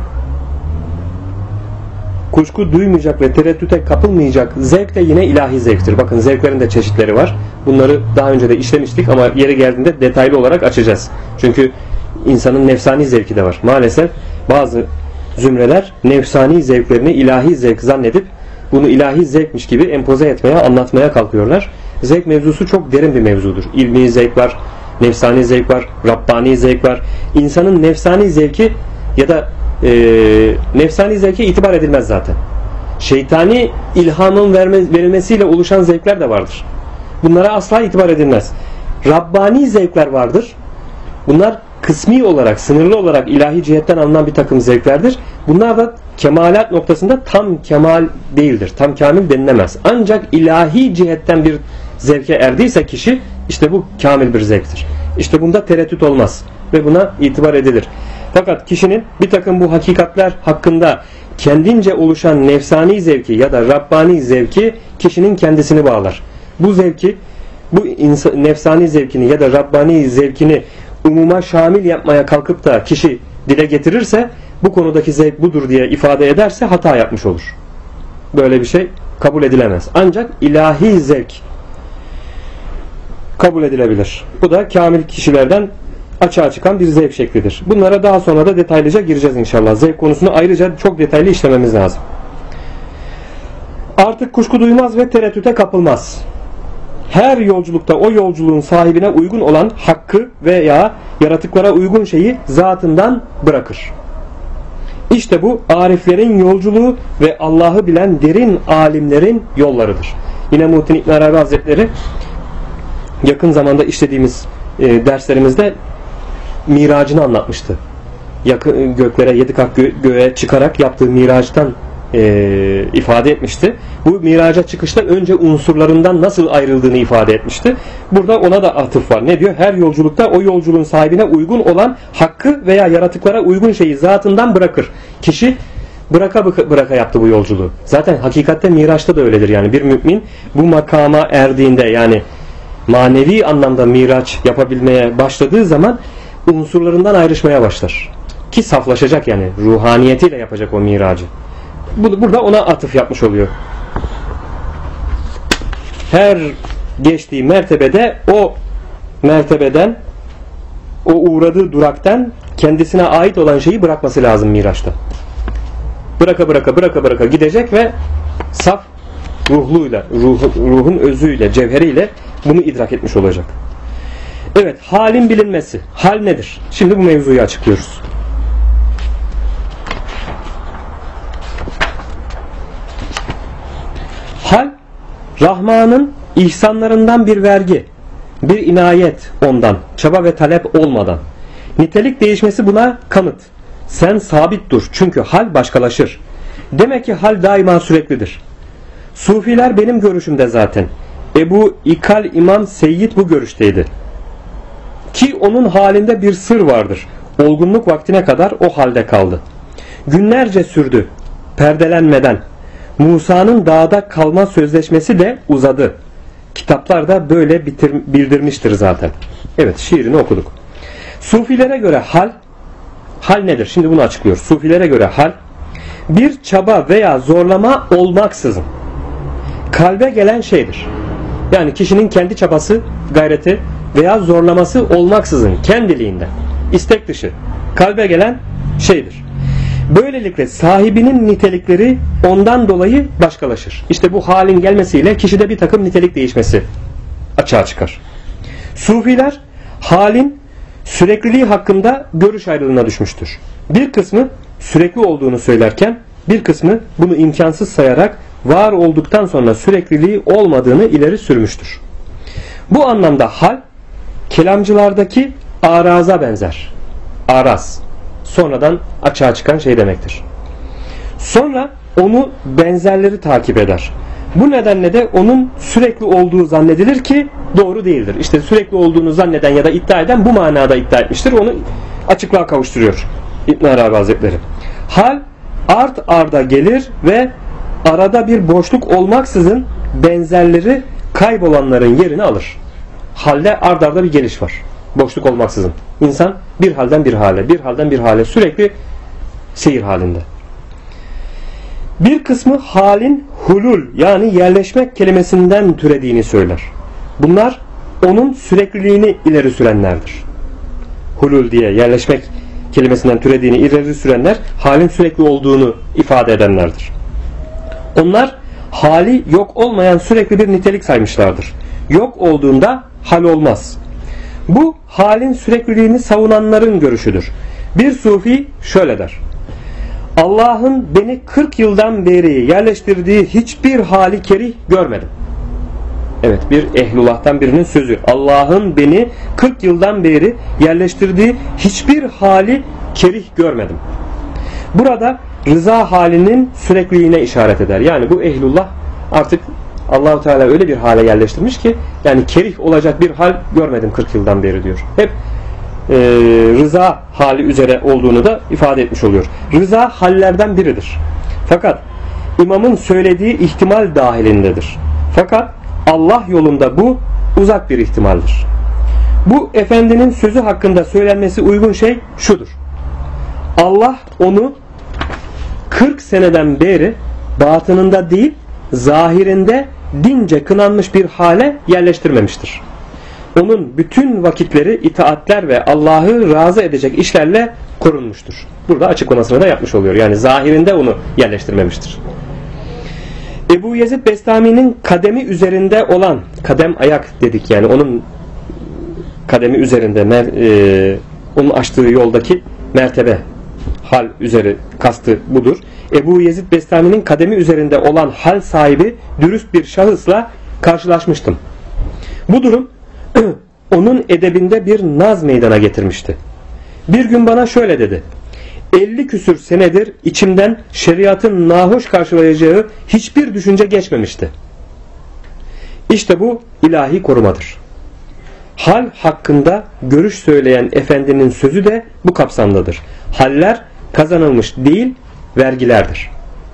Kuşku duymayacak ve tereddüte kapılmayacak zevk de yine ilahi zevktir. Bakın zevklerin de çeşitleri var. Bunları daha önce de işlemiştik ama yeri geldiğinde detaylı olarak açacağız. Çünkü insanın nefsani zevki de var. Maalesef bazı zümreler nefsani zevklerini ilahi zevk zannedip bunu ilahi zevkmiş gibi empoze etmeye, anlatmaya kalkıyorlar. Zevk mevzusu çok derin bir mevzudur. İlmi zevk var, nefsani zevk var, Rabbani zevk var. İnsanın nefsani zevki ya da nefsani zevke itibar edilmez zaten. Şeytani ilhamın verilmesiyle oluşan zevkler de vardır. Bunlara asla itibar edilmez. Rabbani zevkler vardır. Bunlar kısmi olarak, sınırlı olarak ilahi cihetten alınan bir takım zevklerdir. Bunlar da kemalat noktasında tam kemal değildir. Tam kamil denilemez. Ancak ilahi cihetten bir zevke erdiyse kişi, işte bu kamil bir zevktir. İşte bunda tereddüt olmaz ve buna itibar edilir. Fakat kişinin bir takım bu hakikatler hakkında kendince oluşan nefsani zevki ya da Rabbani zevki kişinin kendisini bağlar. Bu zevki, bu nefsani zevkini ya da Rabbani zevkini umuma şamil yapmaya kalkıp da kişi dile getirirse, bu konudaki zevk budur diye ifade ederse hata yapmış olur. Böyle bir şey kabul edilemez. Ancak ilahi zevk kabul edilebilir. Bu da kamil kişilerden açığa çıkan bir zevk şeklidir. Bunlara daha sonra da detaylıca gireceğiz inşallah. Zevk konusunu ayrıca çok detaylı işlememiz lazım. Artık kuşku duymaz ve tereddüte kapılmaz. Her yolculukta o yolculuğun sahibine uygun olan hakkı veya yaratıklara uygun şeyi zatından bırakır. İşte bu ariflerin yolculuğu ve Allah'ı bilen derin alimlerin yollarıdır. Yine Muhittin İbn Arabi Hazretleri yakın zamanda işlediğimiz derslerimizde miracını anlatmıştı. Göklere, 7 kat göğe çıkarak yaptığı miracdan ifade etmişti. Bu miraca çıkışta önce unsurlarından nasıl ayrıldığını ifade etmişti. Burada ona da atıf var. Ne diyor? Her yolculukta o yolculuğun sahibine uygun olan hakkı veya yaratıklara uygun şeyi zatından bırakır. Kişi bıraka yaptı bu yolculuğu. Zaten hakikatte miraçta da öyledir. Yani bir mümin bu makama erdiğinde, yani manevi anlamda miraç yapabilmeye başladığı zaman unsurlarından ayrışmaya başlar. Ki saflaşacak, yani ruhaniyetiyle yapacak o miracı. Burada ona atıf yapmış oluyor. Her geçtiği mertebede o mertebeden, o uğradığı duraktan kendisine ait olan şeyi bırakması lazım miraçta. Bıraka gidecek ve saf ruhluyla, ruhun özüyle, cevheriyle bunu idrak etmiş olacak. Evet, halin bilinmesi. Hal nedir? Şimdi bu mevzuyu açıklıyoruz. Hal, Rahman'ın ihsanlarından bir vergi, bir inayet ondan, çaba ve talep olmadan. Nitelik değişmesi buna kanıt. Sen sabit dur, çünkü hal başkalaşır. Demek ki hal daima süreklidir. Sufiler benim görüşümde zaten. Ebu İkal İmam Seyyid bu görüşteydi. Ki onun halinde bir sır vardır. Olgunluk vaktine kadar o halde kaldı. Günlerce sürdü, perdelenmeden. Musa'nın dağda kalma sözleşmesi de uzadı. Kitaplarda böyle bildirmiştir zaten. Evet, şiirini okuduk. Sufilere göre hal nedir? Şimdi bunu açıklıyoruz. Sufilere göre hal, bir çaba veya zorlama olmaksızın kalbe gelen şeydir. Yani kişinin kendi çabası, gayreti veya zorlaması olmaksızın kendiliğinden, istek dışı kalbe gelen şeydir. Böylelikle sahibinin nitelikleri ondan dolayı başkalaşır. İşte bu halin gelmesiyle kişide bir takım nitelik değişmesi açığa çıkar. Sufiler halin sürekliliği hakkında görüş ayrılığına düşmüştür. Bir kısmı sürekli olduğunu söylerken bir kısmı bunu imkansız sayarak var olduktan sonra sürekliliği olmadığını ileri sürmüştür. Bu anlamda hal kelamcılardaki araza benzer. Araz, sonradan açığa çıkan şey demektir. Sonra onu benzerleri takip eder. Bu nedenle de onun sürekli olduğu zannedilir ki doğru değildir. İşte sürekli olduğunu zanneden ya da iddia eden bu manada iddia etmiştir. Onu açıklığa kavuşturuyor İbn Arabi Hazretleri. Hal art arda gelir ve arada bir boşluk olmaksızın benzerleri kaybolanların yerini alır. Halde art arda bir geliş var. Boşluk olmaksızın. İnsan bir halden bir hale, bir halden bir hale sürekli seyir halinde. Bir kısmı halin hulul, yani yerleşmek kelimesinden türediğini söyler. Bunlar onun sürekliliğini ileri sürenlerdir. Hulul diye yerleşmek kelimesinden türediğini ileri sürenler halin sürekli olduğunu ifade edenlerdir. Onlar hali yok olmayan sürekli bir nitelik saymışlardır. Yok olduğunda hal olmaz. Bu halin sürekliliğini savunanların görüşüdür. Bir sufi şöyle der: Allah'ın beni 40 yıldan beri yerleştirdiği hiçbir hali kerih görmedim. Evet, bir ehlullah'tan birinin sözü. Allah'ın beni 40 yıldan beri yerleştirdiği hiçbir hali kerih görmedim. Burada rıza halinin sürekliliğine işaret eder. Yani bu ehlullah artık Allah-u Teala öyle bir hale yerleştirmiş ki yani kerih olacak bir hal görmedim 40 yıldan beri diyor. Hep rıza hali üzere olduğunu da ifade etmiş oluyor. Rıza hallerden biridir. Fakat imamın söylediği ihtimal dahilindedir. Fakat Allah yolunda bu uzak bir ihtimaldir. Bu efendinin sözü hakkında söylenmesi uygun şey şudur: Allah onu 40 seneden beri batınında değil zahirinde dince kınanmış bir hale yerleştirmemiştir. Onun bütün vakitleri itaatler ve Allah'ı razı edecek işlerle korunmuştur. Burada açıklamasını da yapmış oluyor. Yani zahirinde onu yerleştirmemiştir. Ebu Yezid Bestami'nin kademi üzerinde olan, kadem ayak dedik yani, onun kademi üzerinde onun açtığı yoldaki mertebe, hal üzeri kastı budur. Ebu Yezid Bestami'nin kademi üzerinde olan hal sahibi dürüst bir şahısla karşılaşmıştım. Bu durum onun edebinde bir naz meydana getirmişti. Bir gün bana şöyle dedi: 50 küsür senedir içimden şeriatın nahoş karşılayacağı hiçbir düşünce geçmemişti. İşte bu ilahi korumadır. Hal hakkında görüş söyleyen efendinin sözü de bu kapsamdadır. Haller kazanılmış değil, vergilerdir.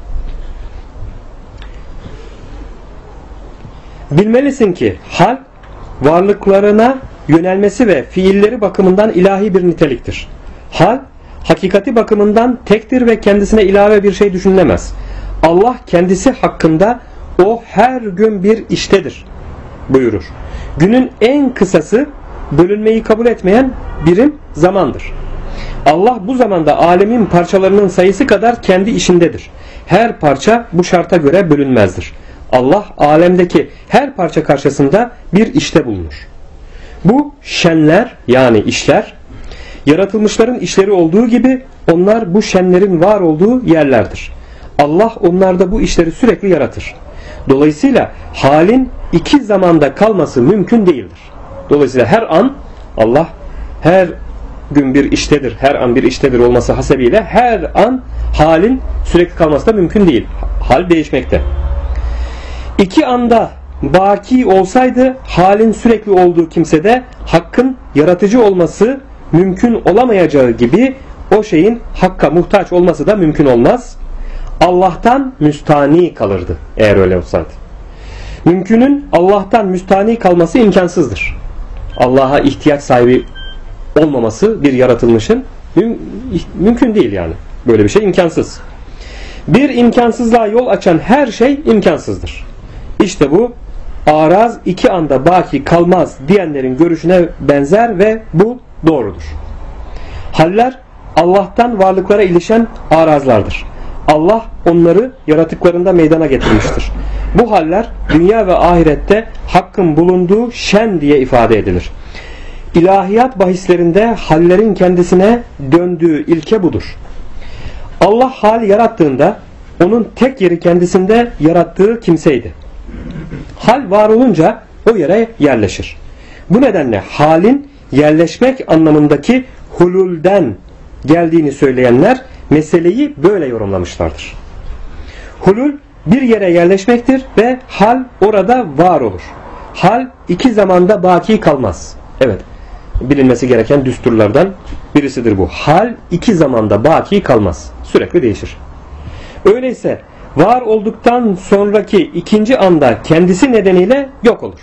Bilmelisin ki hal varlıklarına yönelmesi ve fiilleri bakımından ilahi bir niteliktir. Hal hakikati bakımından tektir ve kendisine ilave bir şey düşünülemez. Allah kendisi hakkında o her gün bir iştedir buyurur. Günün en kısası bölünmeyi kabul etmeyen birim zamandır. Allah bu zamanda alemin parçalarının sayısı kadar kendi işindedir. Her parça bu şarta göre bölünmezdir. Allah alemdeki her parça karşısında bir işte bulunur. Bu şenler yani işler, yaratılmışların işleri olduğu gibi onlar bu şenlerin var olduğu yerlerdir. Allah onlarda bu işleri sürekli yaratır. Dolayısıyla halin iki zamanda kalması mümkün değildir. Dolayısıyla her an Allah her gün bir iştedir, her an bir iştedir olması hasebiyle her an halin sürekli kalması da mümkün değil. Hal değişmekte. İki anda baki olsaydı halin sürekli olduğu kimsede hakkın yaratıcı olması mümkün olamayacağı gibi o şeyin hakka muhtaç olması da mümkün olmaz. Allah'tan müstani kalırdı eğer öyle olsaydı. Mümkünün Allah'tan müstani kalması imkansızdır. Allah'a ihtiyaç sahibi olmaması bir yaratılmışın mümkün değil yani. Böyle bir şey imkansız. Bir imkansızlığa yol açan her şey imkansızdır. İşte bu araz iki anda baki kalmaz diyenlerin görüşüne benzer ve bu doğrudur. Haller Allah'tan varlıklara ilişen arazlardır. Allah onları yaratıklarında meydana getirmiştir. Bu haller dünya ve ahirette hakkın bulunduğu şen diye ifade edilir. İlahiyat bahislerinde hallerin kendisine döndüğü ilke budur. Allah hal yarattığında onun tek yeri kendisinde yarattığı kimseydi. Hal var olunca o yere yerleşir. Bu nedenle halin yerleşmek anlamındaki hululden geldiğini söyleyenler meseleyi böyle yorumlamışlardır. Hulul bir yere yerleşmektir ve hal orada var olur. Hal iki zamanda baki kalmaz. Evet, bilinmesi gereken düsturlardan birisidir bu. Hal iki zamanda baki kalmaz. Sürekli değişir. Öyleyse var olduktan sonraki ikinci anda kendisi nedeniyle yok olur.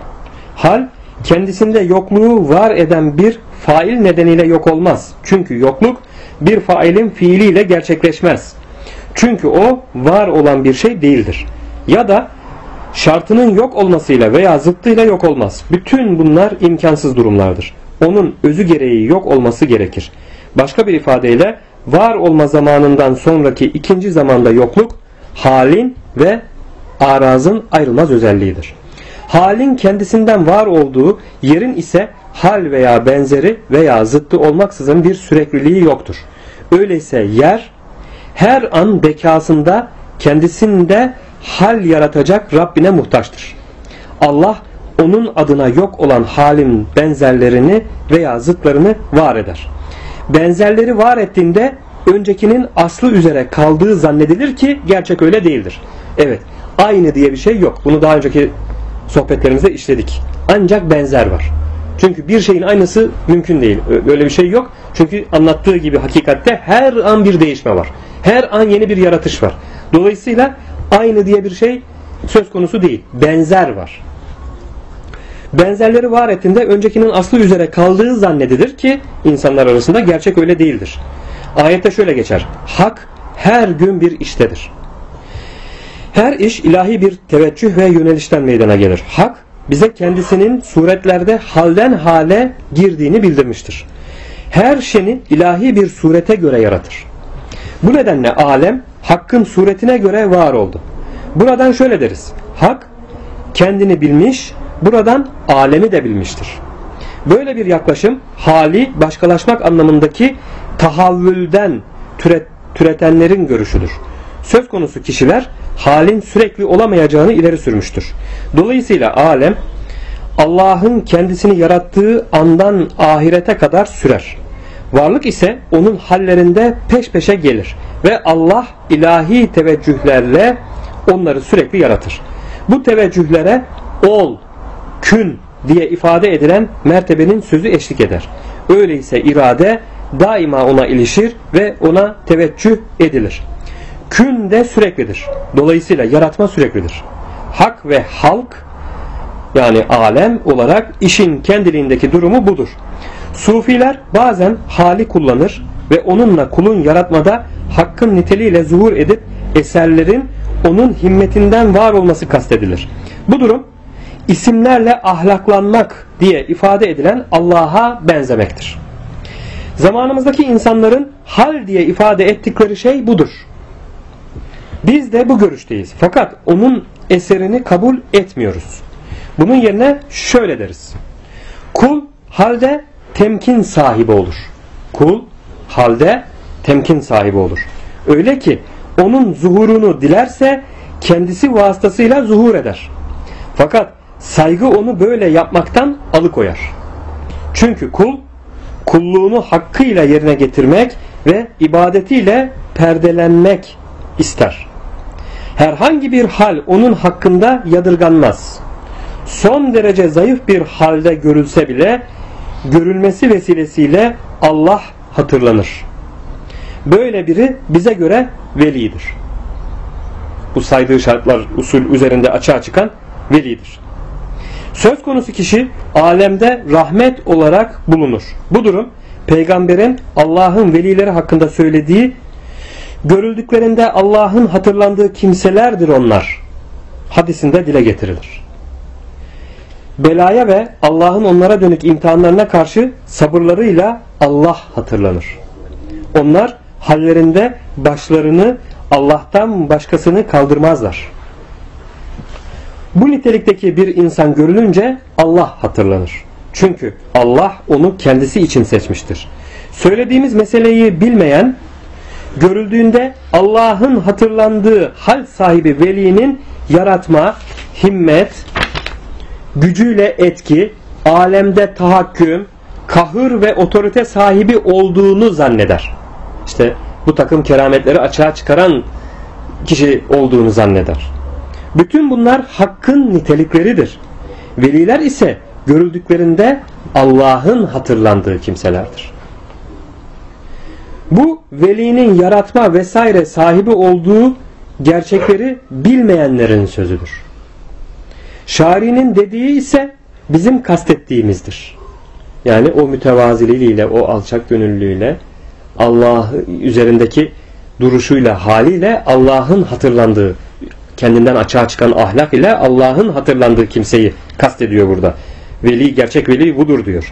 Hal kendisinde yokluğu var eden bir fail nedeniyle yok olmaz. Çünkü yokluk bir failin fiiliyle gerçekleşmez. Çünkü o var olan bir şey değildir. Ya da şartının yok olmasıyla veya zıttıyla yok olmaz. Bütün bunlar imkansız durumlardır. Onun özü gereği yok olması gerekir. Başka bir ifadeyle var olma zamanından sonraki ikinci zamanda yokluk halin ve arazın ayrılmaz özelliğidir. Halin kendisinden var olduğu yerin ise hal veya benzeri veya zıttı olmaksızın bir sürekliliği yoktur. Öyleyse yer her an bekasında kendisinde hal yaratacak Rabbine muhtaçtır. Allah onun adına yok olan halin benzerlerini veya zıtlarını var eder. Benzerleri var ettiğinde öncekinin aslı üzere kaldığı zannedilir ki gerçek öyle değildir. Evet, aynı diye bir şey yok. Bunu daha önceki sohbetlerimizde işledik. Ancak benzer var. Çünkü bir şeyin aynısı mümkün değil. Böyle bir şey yok. Çünkü anlattığı gibi hakikatte her an bir değişme var. Her an yeni bir yaratış var. Dolayısıyla aynı diye bir şey söz konusu değil. Benzer var. Benzerleri var ettiğinde öncekinin aslı üzere kaldığı zannedilir ki insanlar arasında gerçek öyle değildir. Ayette şöyle geçer. Hak her gün bir iştedir. Her iş ilahi bir teveccüh ve yönelişten meydana gelir. Hak bize kendisinin suretlerde halden hale girdiğini bildirmiştir. Her şeyi ilahi bir surete göre yaratır. Bu nedenle alem Hakk'ın suretine göre var oldu. Buradan şöyle deriz. Hak kendini bilmiş, buradan alemi de bilmiştir. Böyle bir yaklaşım hali başkalaşmak anlamındaki tahavvülden türetenlerin görüşüdür. Söz konusu kişiler halin sürekli olamayacağını ileri sürmüştür. Dolayısıyla alem Allah'ın kendisini yarattığı andan ahirete kadar sürer. Varlık ise onun hallerinde peş peşe gelir ve Allah ilahi teveccühlerle onları sürekli yaratır. Bu teveccühlere ol, kün diye ifade edilen mertebenin sözü eşlik eder. Öyleyse irade daima ona ilişir ve ona teveccüh edilir. Kün de süreklidir. Dolayısıyla yaratma süreklidir. Hak ve halk, yani alem olarak işin kendiliğindeki durumu budur. Sufiler bazen hali kullanır ve onunla kulun yaratmada hakkın niteliğiyle zuhur edip eserlerin onun himmetinden var olması kastedilir. Bu durum isimlerle ahlaklanmak diye ifade edilen Allah'a benzemektir. Zamanımızdaki insanların hal diye ifade ettikleri şey budur. Biz de bu görüşteyiz. Fakat onun eserini kabul etmiyoruz. Bunun yerine şöyle deriz. Kul halde temkin sahibi olur. Kul halde temkin sahibi olur. Öyle ki onun zuhurunu dilerse kendisi vasıtasıyla zuhur eder. Fakat saygı onu böyle yapmaktan alıkoyar. Çünkü kul kulluğunu hakkıyla yerine getirmek ve ibadetiyle perdelenmek ister. Herhangi bir hal onun hakkında yadırganmaz. Son derece zayıf bir halde görülse bile görülmesi vesilesiyle Allah hatırlanır. Böyle biri bize göre velidir. Bu saydığı şartlar usul üzerinde açığa çıkan velidir. Söz konusu kişi alemde rahmet olarak bulunur. Bu durum peygamberin Allah'ın velileri hakkında söylediği görüldüklerinde Allah'ın hatırlandığı kimselerdir onlar hadisinde dile getirilir. Belaya ve Allah'ın onlara dönük imtihanlarına karşı sabırlarıyla Allah hatırlanır. Onlar hallerinde başlarını Allah'tan başkasını kaldırmazlar. Bu nitelikteki bir insan görülünce Allah hatırlanır. Çünkü Allah onu kendisi için seçmiştir. Söylediğimiz meseleyi bilmeyen, görüldüğünde Allah'ın hatırlandığı hal sahibi velinin yaratma, himmet, gücüyle etki, alemde tahakküm, kahır ve otorite sahibi olduğunu zanneder. İşte bu takım kerametleri açığa çıkaran kişi olduğunu zanneder. Bütün bunlar hakkın nitelikleridir. Veliler ise görüldüklerinde Allah'ın hatırlandığı kimselerdir. Bu velinin yaratma vesaire sahibi olduğu gerçekleri bilmeyenlerin sözüdür. Şairinin dediği ise bizim kastettiğimizdir. Yani o mütevaziliğiyle, o alçak gönüllülüğüyle, Allah üzerindeki duruşuyla, haliyle Allah'ın hatırlandığı, kendinden açığa çıkan ahlak ile Allah'ın hatırlandığı kimseyi kastediyor burada. Veli, gerçek veli budur diyor.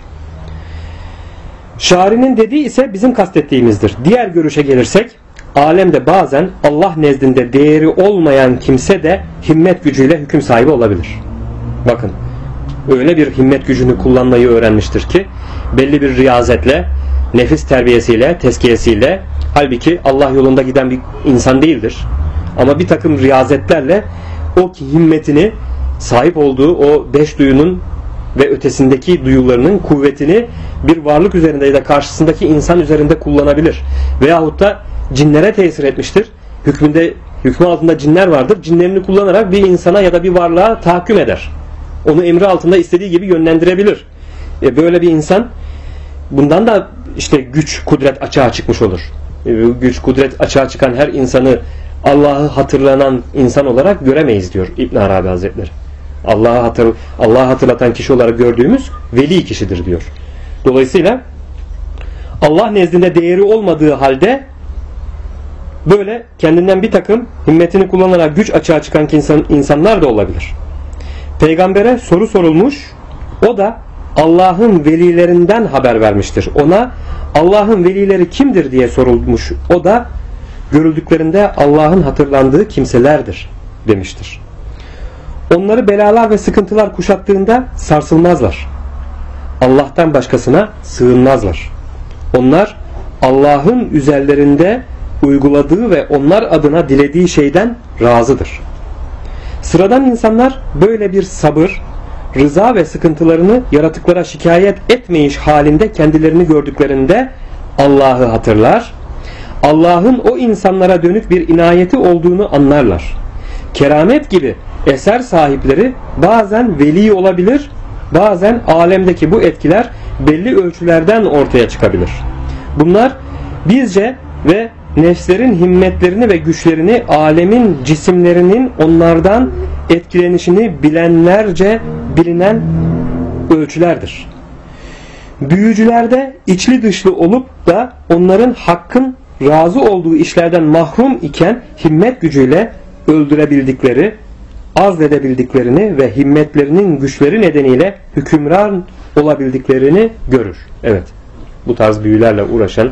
Şairinin dediği ise bizim kastettiğimizdir. Diğer görüşe gelirsek, alemde bazen Allah nezdinde değeri olmayan kimse de himmet gücüyle hüküm sahibi olabilir. Bakın, öyle bir himmet gücünü kullanmayı öğrenmiştir ki, belli bir riyazetle, nefis terbiyesiyle, tezkiyesiyle, halbuki Allah yolunda giden bir insan değildir. Ama bir takım riyazetlerle o himmetini, sahip olduğu o beş duyunun ve ötesindeki duyularının kuvvetini bir varlık üzerinde ya da karşısındaki insan üzerinde kullanabilir. Veyahut da cinlere tesir etmiştir. Hükmü altında cinler vardır. Cinlerini kullanarak bir insana ya da bir varlığa tahakküm eder. Onu emri altında istediği gibi yönlendirebilir. Böyle bir insan, bundan da işte güç, kudret açığa çıkmış olur. Güç, kudret açığa çıkan her insanı Allah'ı hatırlanan insan olarak göremeyiz diyor İbn Arabi Hazretleri. Allah'ı hatırlatan kişi olarak gördüğümüz veli kişidir diyor. Dolayısıyla Allah nezdinde değeri olmadığı halde böyle kendinden bir takım himmetini kullanarak güç açığa çıkan insanlar da olabilir. Peygambere soru sorulmuş, o da Allah'ın velilerinden haber vermiştir. Ona Allah'ın velileri kimdir diye sorulmuş, o da görüldüklerinde Allah'ın hatırlandığı kimselerdir demiştir. Onları belalar ve sıkıntılar kuşattığında sarsılmazlar. Allah'tan başkasına sığınmazlar. Onlar Allah'ın üzerlerinde uyguladığı ve onlar adına dilediği şeyden razıdır. Sıradan insanlar böyle bir sabır, rıza ve sıkıntılarını yaratıklara şikayet etmeyiş halinde kendilerini gördüklerinde Allah'ı hatırlar. Allah'ın o insanlara dönük bir inayeti olduğunu anlarlar. Keramet gibi eser sahipleri bazen veli olabilir, bazen alemdeki bu etkiler belli ölçülerden ortaya çıkabilir. Bunlar bizce ve nefslerin himmetlerini ve güçlerini, alemin cisimlerinin onlardan etkilenişini bilenlerce bilinen ölçülerdir. Büyücülerde içli dışlı olup da onların hakkın razı olduğu işlerden mahrum iken himmet gücüyle öldürebildikleri, azledebildiklerini ve himmetlerinin güçleri nedeniyle hükümran olabildiklerini görür. Evet, bu tarz büyülerle uğraşan,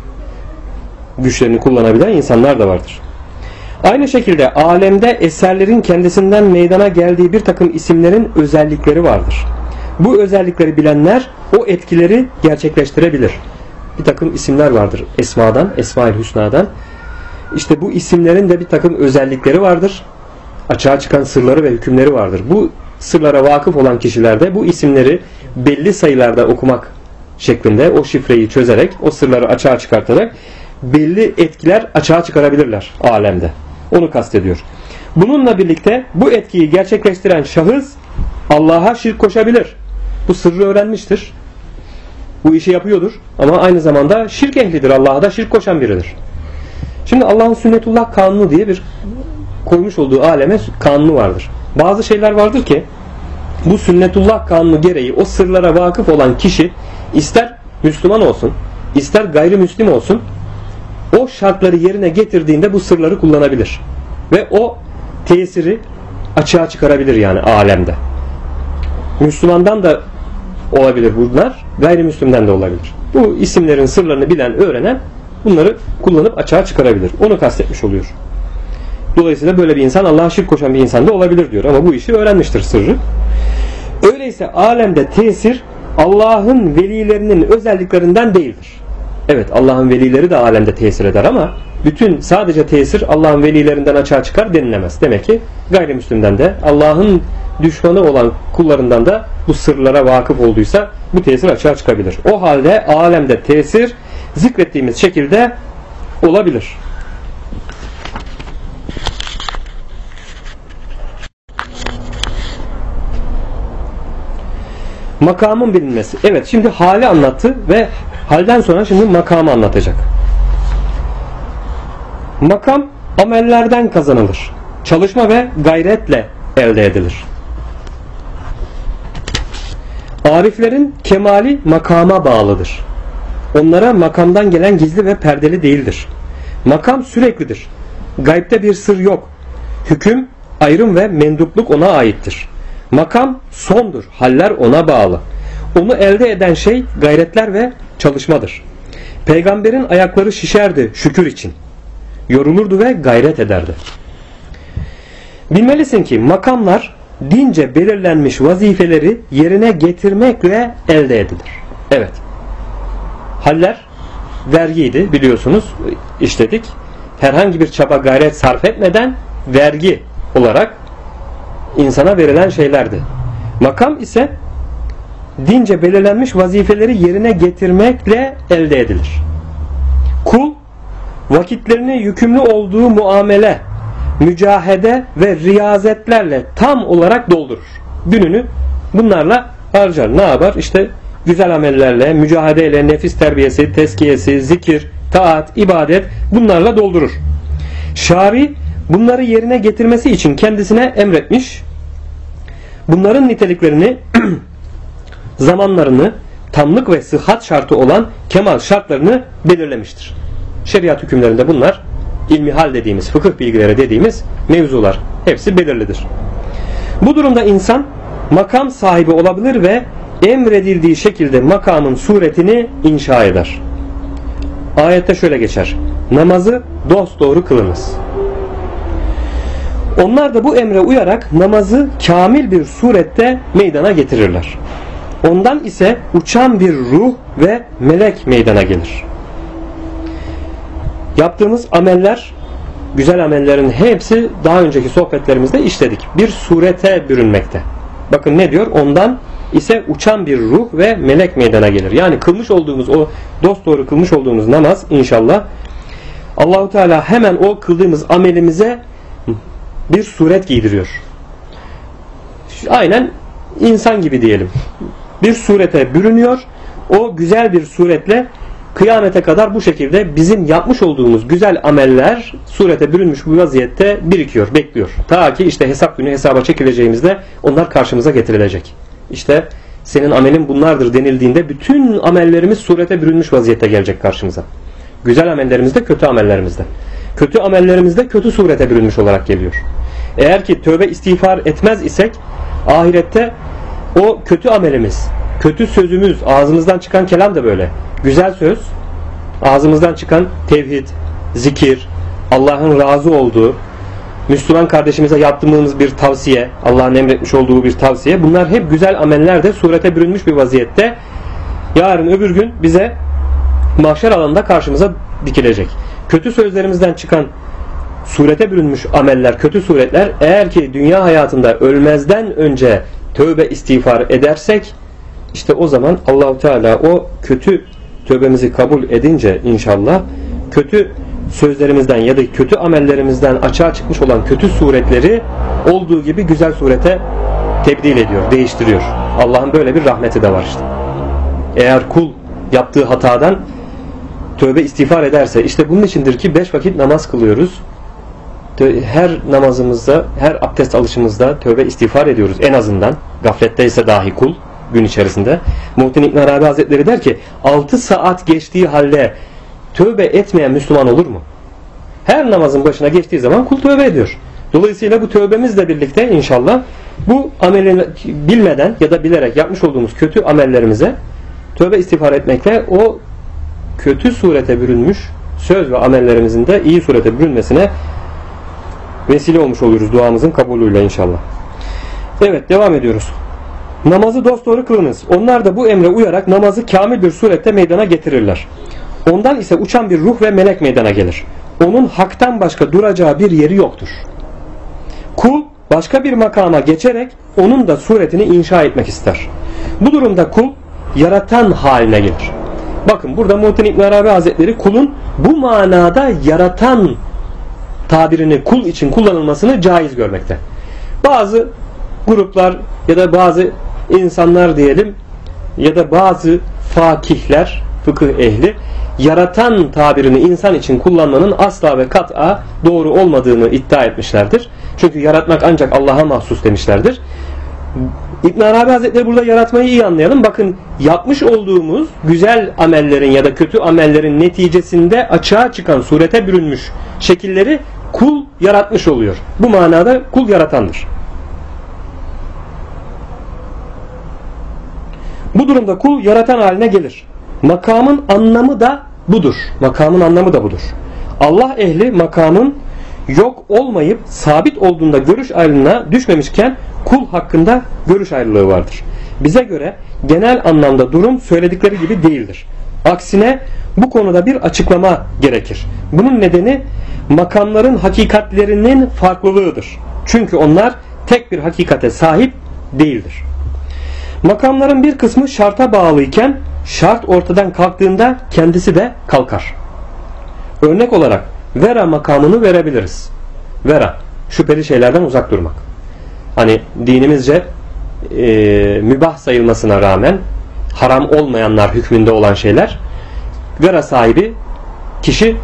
güçlerini kullanabilen insanlar da vardır. Aynı şekilde alemde eserlerin kendisinden meydana geldiği bir takım isimlerin özellikleri vardır. Bu özellikleri bilenler o etkileri gerçekleştirebilir. Bir takım isimler vardır Esma'dan, Esma-ül Hüsna'dan. İşte bu isimlerin de bir takım özellikleri vardır. Açığa çıkan sırları ve hükümleri vardır. Bu sırlara vakıf olan kişiler de bu isimleri belli sayılarda okumak şeklinde o şifreyi çözerek, o sırları açığa çıkartarak belli etkiler açığa çıkarabilirler alemde. Onu kastediyor. Bununla birlikte bu etkiyi gerçekleştiren şahıs Allah'a şirk koşabilir. Bu sırrı öğrenmiştir. Bu işi yapıyordur. Ama aynı zamanda şirk ehlidir. Allah'a da şirk koşan biridir. Şimdi Allah'ın sünnetullah kanunu diye bir koymuş olduğu aleme kanunu vardır. Bazı şeyler vardır ki bu sünnetullah kanunu gereği o sırlara vakıf olan kişi ister Müslüman olsun, ister gayrimüslim olsun, o şartları yerine getirdiğinde bu sırları kullanabilir. Ve o tesiri açığa çıkarabilir yani alemde. Müslümandan da olabilir bunlar, gayrimüslimden de olabilir. Bu isimlerin sırlarını bilen, öğrenen bunları kullanıp açığa çıkarabilir. Onu kastetmiş oluyor. Dolayısıyla böyle bir insan Allah'a şirk koşan bir insan da olabilir diyor. Ama bu işi öğrenmiştir sırrı. Öyleyse alemde tesir Allah'ın velilerinin özelliklerinden değildir. Evet, Allah'ın velileri de alemde tesir eder ama bütün sadece tesir Allah'ın velilerinden açığa çıkar denilemez. Demek ki gayrimüslimden de Allah'ın düşmanı olan kullarından da bu sırlara vakıf olduysa bu tesir açığa çıkabilir. O halde alemde tesir zikrettiğimiz şekilde olabilir. Makamın bilinmesi. Evet, şimdi hali anlattı ve halden sonra şimdi makamı anlatacak. Makam amellerden kazanılır. Çalışma ve gayretle elde edilir. Ariflerin kemali makama bağlıdır. Onlara makamdan gelen gizli ve perdeli değildir. Makam süreklidir. Gaybte bir sır yok. Hüküm, ayrım ve mendupluk ona aittir. Makam sondur. Haller ona bağlı. Onu elde eden şey gayretler ve çalışmadır. Peygamberin ayakları şişerdi şükür için. Yorulurdu ve gayret ederdi. Bilmelisin ki makamlar dince belirlenmiş vazifeleri yerine getirmekle elde edilir. Evet. Haller vergiydi biliyorsunuz, işledik. Herhangi bir çaba gayret sarf etmeden vergi olarak insana verilen şeylerdi. Makam ise dince belirlenmiş vazifeleri yerine getirmekle elde edilir. Kul vakitlerini yükümlü olduğu muamele, mücahede ve riyazetlerle tam olarak doldurur. Gününü bunlarla harcar. Ne yapar? İşte güzel amellerle, mücahedeyle, nefis terbiyesi, tezkiyesi, zikir, taat, ibadet bunlarla doldurur. Şari bunları yerine getirmesi için kendisine emretmiş. Bunların niteliklerini, zamanlarını, tamlık ve sıhhat şartı olan kemal şartlarını belirlemiştir. Şeriat hükümlerinde bunlar, ilmihal dediğimiz, fıkıh bilgileri dediğimiz mevzular. Hepsi belirlidir. Bu durumda insan makam sahibi olabilir ve emredildiği şekilde makamın suretini inşa eder. Ayette şöyle geçer: namazı dosdoğru kılınız. Onlar da bu emre uyarak namazı kamil bir surette meydana getirirler. Ondan ise uçan bir ruh ve melek meydana gelir. Yaptığımız ameller, güzel amellerin hepsi daha önceki sohbetlerimizde işledik. Bir surete bürünmekte. Bakın ne diyor? Ondan ise uçan bir ruh ve melek meydana gelir. Yani kılmış olduğumuz o dosdoğru kılmış olduğumuz namaz inşallah Allahu Teala hemen o kıldığımız amelimize bir suret giydiriyor. Aynen insan gibi diyelim. Bir surete bürünüyor. O güzel bir suretle kıyamete kadar bu şekilde bizim yapmış olduğumuz güzel ameller surete bürünmüş bu vaziyette birikiyor, bekliyor. Ta ki işte hesap günü hesaba çekileceğimizde onlar karşımıza getirilecek. İşte senin amelin bunlardır denildiğinde bütün amellerimiz surete bürünmüş vaziyette gelecek karşımıza. Güzel amellerimizde, kötü amellerimizde. Kötü amellerimizde kötü surete bürünmüş olarak geliyor. Eğer ki tövbe istiğfar etmez isek ahirette o kötü amelimiz, kötü sözümüz, ağzımızdan çıkan kelam da böyle. Güzel söz, ağzımızdan çıkan tevhid, zikir, Allah'ın razı olduğu, Müslüman kardeşimize yaptığımız bir tavsiye, Allah'ın emretmiş olduğu bir tavsiye, bunlar hep güzel ameller de surete bürünmüş bir vaziyette yarın öbür gün bize mahşer alanında karşımıza dikilecek. Kötü sözlerimizden çıkan surete bürünmüş ameller, kötü suretler eğer ki dünya hayatında ölmezden önce tövbe istiğfar edersek işte o zaman Allahu Teala o kötü tövbemizi kabul edince inşallah kötü sözlerimizden ya da kötü amellerimizden açığa çıkmış olan kötü suretleri olduğu gibi güzel surete tebdil ediyor, değiştiriyor. Allah'ın böyle bir rahmeti de var işte. Eğer kul yaptığı hatadan tövbe istiğfar ederse işte bunun içindir ki 5 vakit namaz kılıyoruz. Her namazımızda, her abdest alışımızda tövbe istiğfar ediyoruz en azından. Gafletteyse dahi kul gün içerisinde. Muhittin İbn Arabi Hazretleri der ki 6 saat geçtiği halde tövbe etmeyen Müslüman olur mu? Her namazın başına geçtiği zaman kul tövbe ediyor. Dolayısıyla bu tövbemizle birlikte inşallah bu amelini bilmeden ya da bilerek yapmış olduğumuz kötü amellerimize tövbe istiğfar etmekle o kötü surete bürünmüş söz ve amellerimizin de iyi surete bürünmesine vesile olmuş oluruz duamızın kabulüyle inşallah. Evet, devam ediyoruz. Namazı dosdoğru kılınız. Onlar da bu emre uyarak namazı kamil bir surette meydana getirirler. Ondan ise uçan bir ruh ve melek meydana gelir. Onun haktan başka duracağı bir yeri yoktur. Kul başka bir makama geçerek onun da suretini inşa etmek ister. Bu durumda kul yaratan haline gelir. Bakın burada Muhittin İbn Arabi Hazretleri kulun bu manada yaratan tabirini kul için kullanılmasını caiz görmekte. Bazı gruplar ya da bazı insanlar diyelim ya da bazı fakihler, fıkıh ehli yaratan tabirini insan için kullanmanın asla ve kat'a doğru olmadığını iddia etmişlerdir. Çünkü yaratmak ancak Allah'a mahsus demişlerdir. İbn Arabi Hazretleri burada yaratmayı iyi anlayalım. Bakın yapmış olduğumuz güzel amellerin ya da kötü amellerin neticesinde açığa çıkan surete bürünmüş şekilleri kul yaratmış oluyor. Bu manada kul yaratandır. Bu durumda kul yaratan haline gelir. Makamın anlamı da budur. Makamın anlamı da budur. Allah ehli makamın yok olmayıp sabit olduğunda görüş ayrılığına düşmemişken kul hakkında görüş ayrılığı vardır. Bize göre genel anlamda durum söyledikleri gibi değildir. Aksine bu konuda bir açıklama gerekir. Bunun nedeni makamların hakikatlerinin farklılığıdır. Çünkü onlar tek bir hakikate sahip değildir. Makamların bir kısmı şarta bağlıyken şart ortadan kalktığında kendisi de kalkar. Örnek olarak vera makamını verebiliriz. Vera, şüpheli şeylerden uzak durmak. Hani dinimizce mübah sayılmasına rağmen haram olmayanlar hükmünde olan şeyler, vera sahibi kişi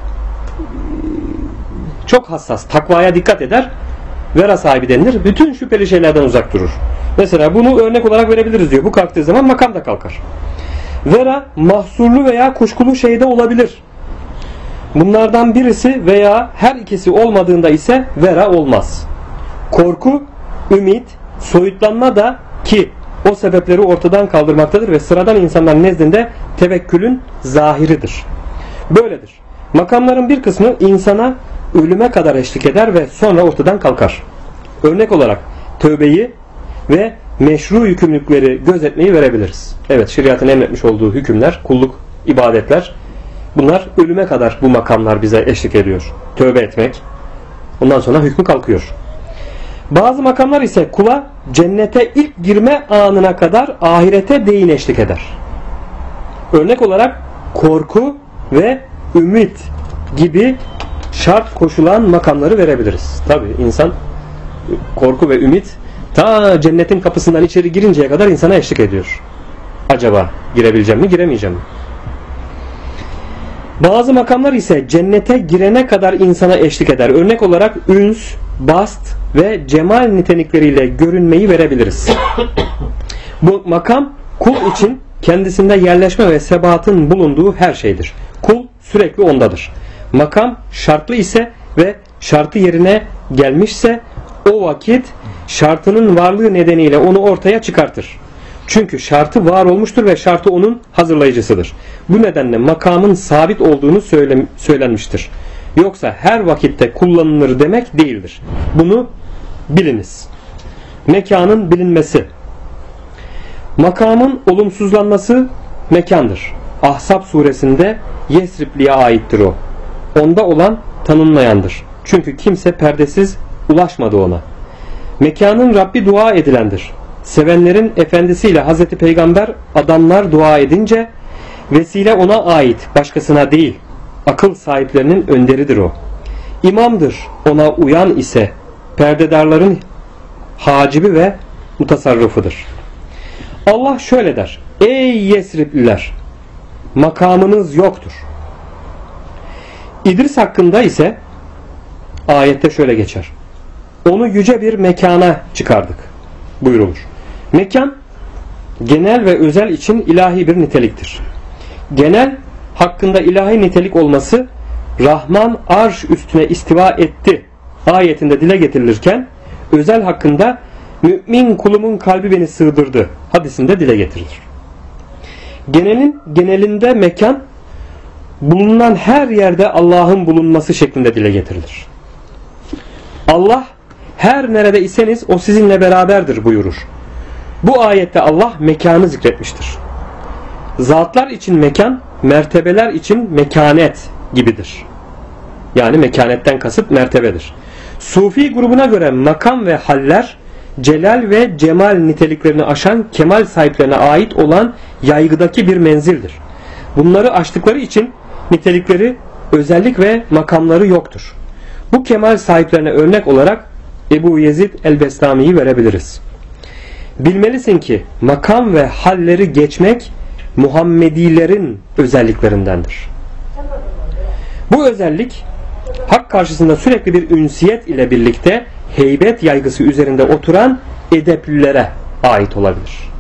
çok hassas, takvaya dikkat eder, vera sahibi denilir, bütün şüpheli şeylerden uzak durur. Mesela bunu örnek olarak verebiliriz diyor. Bu kalktığı zaman makam da kalkar. Vera mahsurlu veya kuşkulu şeyde olabilir. Bunlardan birisi veya her ikisi olmadığında ise vera olmaz. Korku, ümit, soyutlanma da ki o sebepleri ortadan kaldırmaktadır ve sıradan insanların nezdinde tevekkülün zahiridir. Böyledir. Makamların bir kısmı insana ölüme kadar eşlik eder ve sonra ortadan kalkar. Örnek olarak tövbeyi ve meşru yükümlülükleri gözetmeyi verebiliriz. Evet, şeriatın emretmiş olduğu hükümler, kulluk, ibadetler, bunlar ölüme kadar bu makamlar bize eşlik ediyor. Tövbe etmek, ondan sonra hükmü kalkıyor. Bazı makamlar ise kula cennete ilk girme anına kadar ahirete değin eşlik eder. Örnek olarak korku ve ümit gibi şart koşulan makamları verebiliriz. Tabi insan korku ve ümit ta cennetin kapısından içeri girinceye kadar insana eşlik ediyor. Acaba girebileceğim mi, giremeyeceğim mi? Bazı makamlar ise cennete girene kadar insana eşlik eder. Örnek olarak üns, bast ve cemal nitelikleriyle görünmeyi verebiliriz. Bu makam kul için kendisinde yerleşme ve sebatın bulunduğu her şeydir. Kul sürekli ondadır. Makam şartlı ise ve şartı yerine gelmişse o vakit şartının varlığı nedeniyle onu ortaya çıkartır. Çünkü şartı var olmuştur ve şartı onun hazırlayıcısıdır. Bu nedenle makamın sabit olduğunu söylenmiştir. Yoksa her vakitte kullanılır demek değildir. Bunu biliniz. Mekanın bilinmesi. Makamın olumsuzlanması mekandır. Ahzab suresinde Yesripli'ye aittir o. Onda olan tanınmayandır. Çünkü kimse perdesiz ulaşmadı ona. Mekanın Rabbi dua edilendir. Sevenlerin efendisiyle Hazreti Peygamber adamlar dua edince vesile ona ait, başkasına değil. Akıl sahiplerinin önderidir o. İmamdır, ona uyan ise perdedarların hacibi ve mutasarrıfıdır. Allah şöyle der: ey Yesripliler, makamınız yoktur. İdris hakkında ise ayette şöyle geçer: onu yüce bir mekana çıkardık buyurulur. Mekan genel ve özel için ilahi bir niteliktir. Genel hakkında ilahi nitelik olması Rahman arş üstüne istiva etti ayetinde dile getirilirken özel hakkında mümin kulumun kalbi beni sığdırdı hadisinde dile getirilir. Genelin genelinde mekan bulunan her yerde Allah'ın bulunması şeklinde dile getirilir. Allah her nerede iseniz o sizinle beraberdir buyurur. Bu ayette Allah mekanı zikretmiştir. Zatlar için mekan, mertebeler için mekanet gibidir. Yani mekanetten kasıt mertebedir. Sufi grubuna göre makam ve haller celal ve cemal niteliklerini aşan kemal sahiplerine ait olan yaygıdaki bir menzildir. Bunları aştıkları için nitelikleri, özellik ve makamları yoktur. Bu kemal sahiplerine örnek olarak Ebu Yezid el-Bestami'yi verebiliriz. Bilmelisin ki makam ve halleri geçmek Muhammedilerin özelliklerindendir. Bu özellik hak karşısında sürekli bir ünsiyet ile birlikte heybet yaygısı üzerinde oturan edeplilere ait olabilir.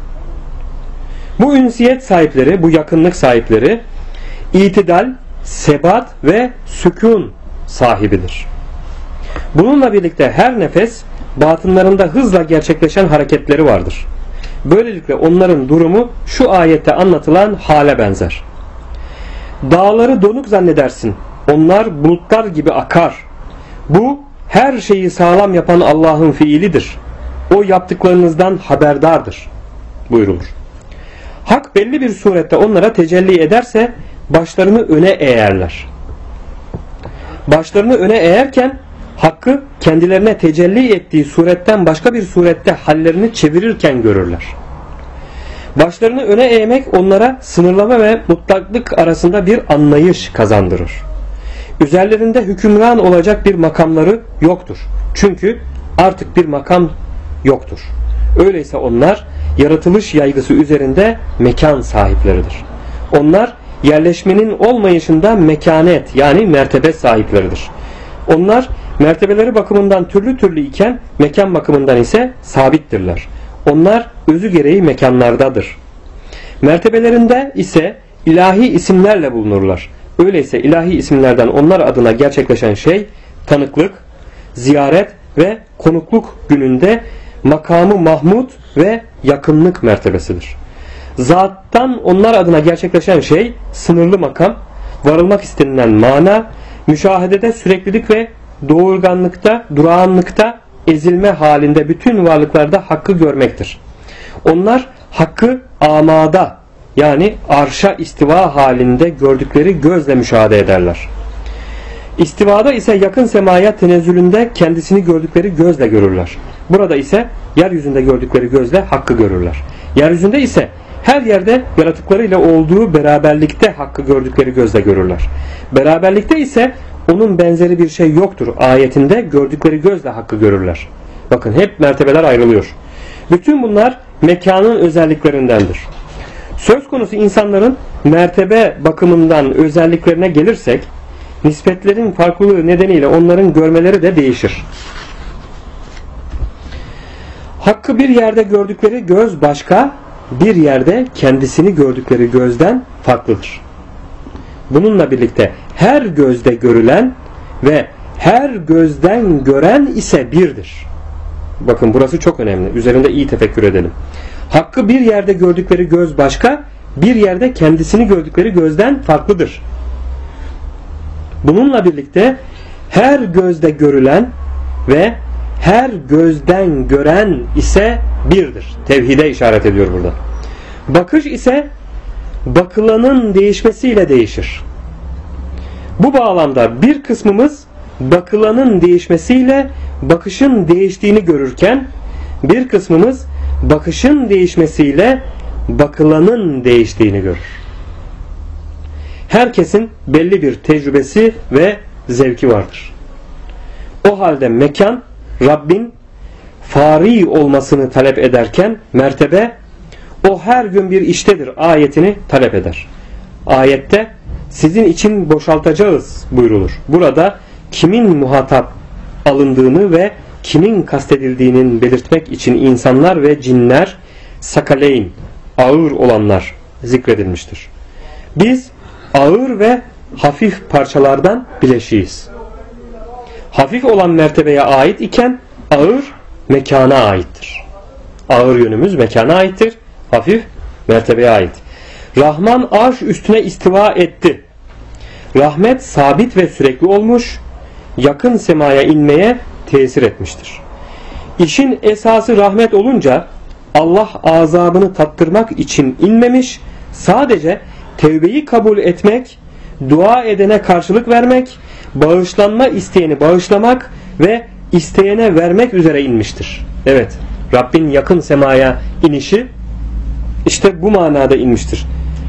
Bu ünsiyet sahipleri, bu yakınlık sahipleri itidal, sebat ve sükun sahibidir. Bununla birlikte her nefes batınlarında hızla gerçekleşen hareketleri vardır. Böylelikle onların durumu şu ayette anlatılan hale benzer. Dağları donuk zannedersin. Onlar bulutlar gibi akar. Bu her şeyi sağlam yapan Allah'ın fiilidir. O yaptıklarınızdan haberdardır buyurulur. Hak belli bir surette onlara tecelli ederse başlarını öne eğerler. Başlarını öne eğerken Hakkı kendilerine tecelli ettiği suretten başka bir surette hallerini çevirirken görürler. Başlarını öne eğmek onlara sınırlama ve mutlaklık arasında bir anlayış kazandırır. Üzerlerinde hükümran olacak bir makamları yoktur. Çünkü artık bir makam yoktur. Öyleyse onlar yaratılış yaygısı üzerinde mekan sahipleridir. Onlar yerleşmenin olmayışında mekanet yani mertebe sahipleridir. Onlar mertebeleri bakımından türlü türlü iken mekan bakımından ise sabittirler. Onlar özü gereği mekanlardadır. Mertebelerinde ise ilahi isimlerle bulunurlar. Öyleyse ilahi isimlerden onlar adına gerçekleşen şey tanıklık, ziyaret ve konukluk gününde makamı Mahmud ve yakınlık mertebesidir. Zattan onlar adına gerçekleşen şey sınırlı makam, varılmak istenilen mana, müşahedede süreklilik ve doğurganlıkta, durağanlıkta ezilme halinde bütün varlıklarda hakkı görmektir. Onlar hakkı amada yani arşa istiva halinde gördükleri gözle müşahede ederler. İstivada ise yakın semaya tenezzülünde kendisini gördükleri gözle görürler. Burada ise yeryüzünde gördükleri gözle hakkı görürler. Yeryüzünde ise her yerde yaratıklarıyla olduğu beraberlikte hakkı gördükleri gözle görürler. Beraberlikte ise onun benzeri bir şey yoktur ayetinde gördükleri gözle hakkı görürler. Bakın hep mertebeler ayrılıyor. Bütün bunlar mekanın özelliklerindendir. Söz konusu insanların mertebe bakımından özelliklerine gelirsek, nispetlerin farklılığı nedeniyle onların görmeleri de değişir. Hakkı bir yerde gördükleri göz başka, bir yerde kendisini gördükleri gözden farklıdır. Bununla birlikte her gözde görülen ve her gözden gören ise birdir. Bakın burası çok önemli. Üzerinde iyi tefekkür edelim. Hakkı bir yerde gördükleri göz başka, bir yerde kendisini gördükleri gözden farklıdır. Bununla birlikte her gözde görülen ve her gözden gören ise birdir. Tevhide işaret ediyor burada. Bakış ise bakılanın değişmesiyle değişir. Bu bağlamda bir kısmımız bakılanın değişmesiyle bakışın değiştiğini görürken, bir kısmımız bakışın değişmesiyle bakılanın değiştiğini görür. Herkesin belli bir tecrübesi ve zevki vardır. O halde mekan Rabbin fari olmasını talep ederken mertebe o her gün bir iştedir ayetini talep eder. Ayette sizin için boşaltacağız buyrulur. Burada kimin muhatap alındığını ve kimin kastedildiğinin belirtmek için insanlar ve cinler sakaleyn ağır olanlar zikredilmiştir. Biz ağır ve hafif parçalardan bileşiyiz. Hafif olan mertebeye ait iken ağır mekana aittir. Ağır yönümüz mekana aittir. Hafif mertebeye ait. Rahman arş üstüne istiva etti. Rahmet sabit ve sürekli olmuş, yakın semaya inmeye tesir etmiştir. İşin esası rahmet olunca Allah azabını tattırmak için inmemiş, sadece tevbeyi kabul etmek, dua edene karşılık vermek, bağışlanma isteyeni bağışlamak ve isteyene vermek üzere inmiştir. Evet, Rabbin yakın semaya inişi işte bu manada inmiştir.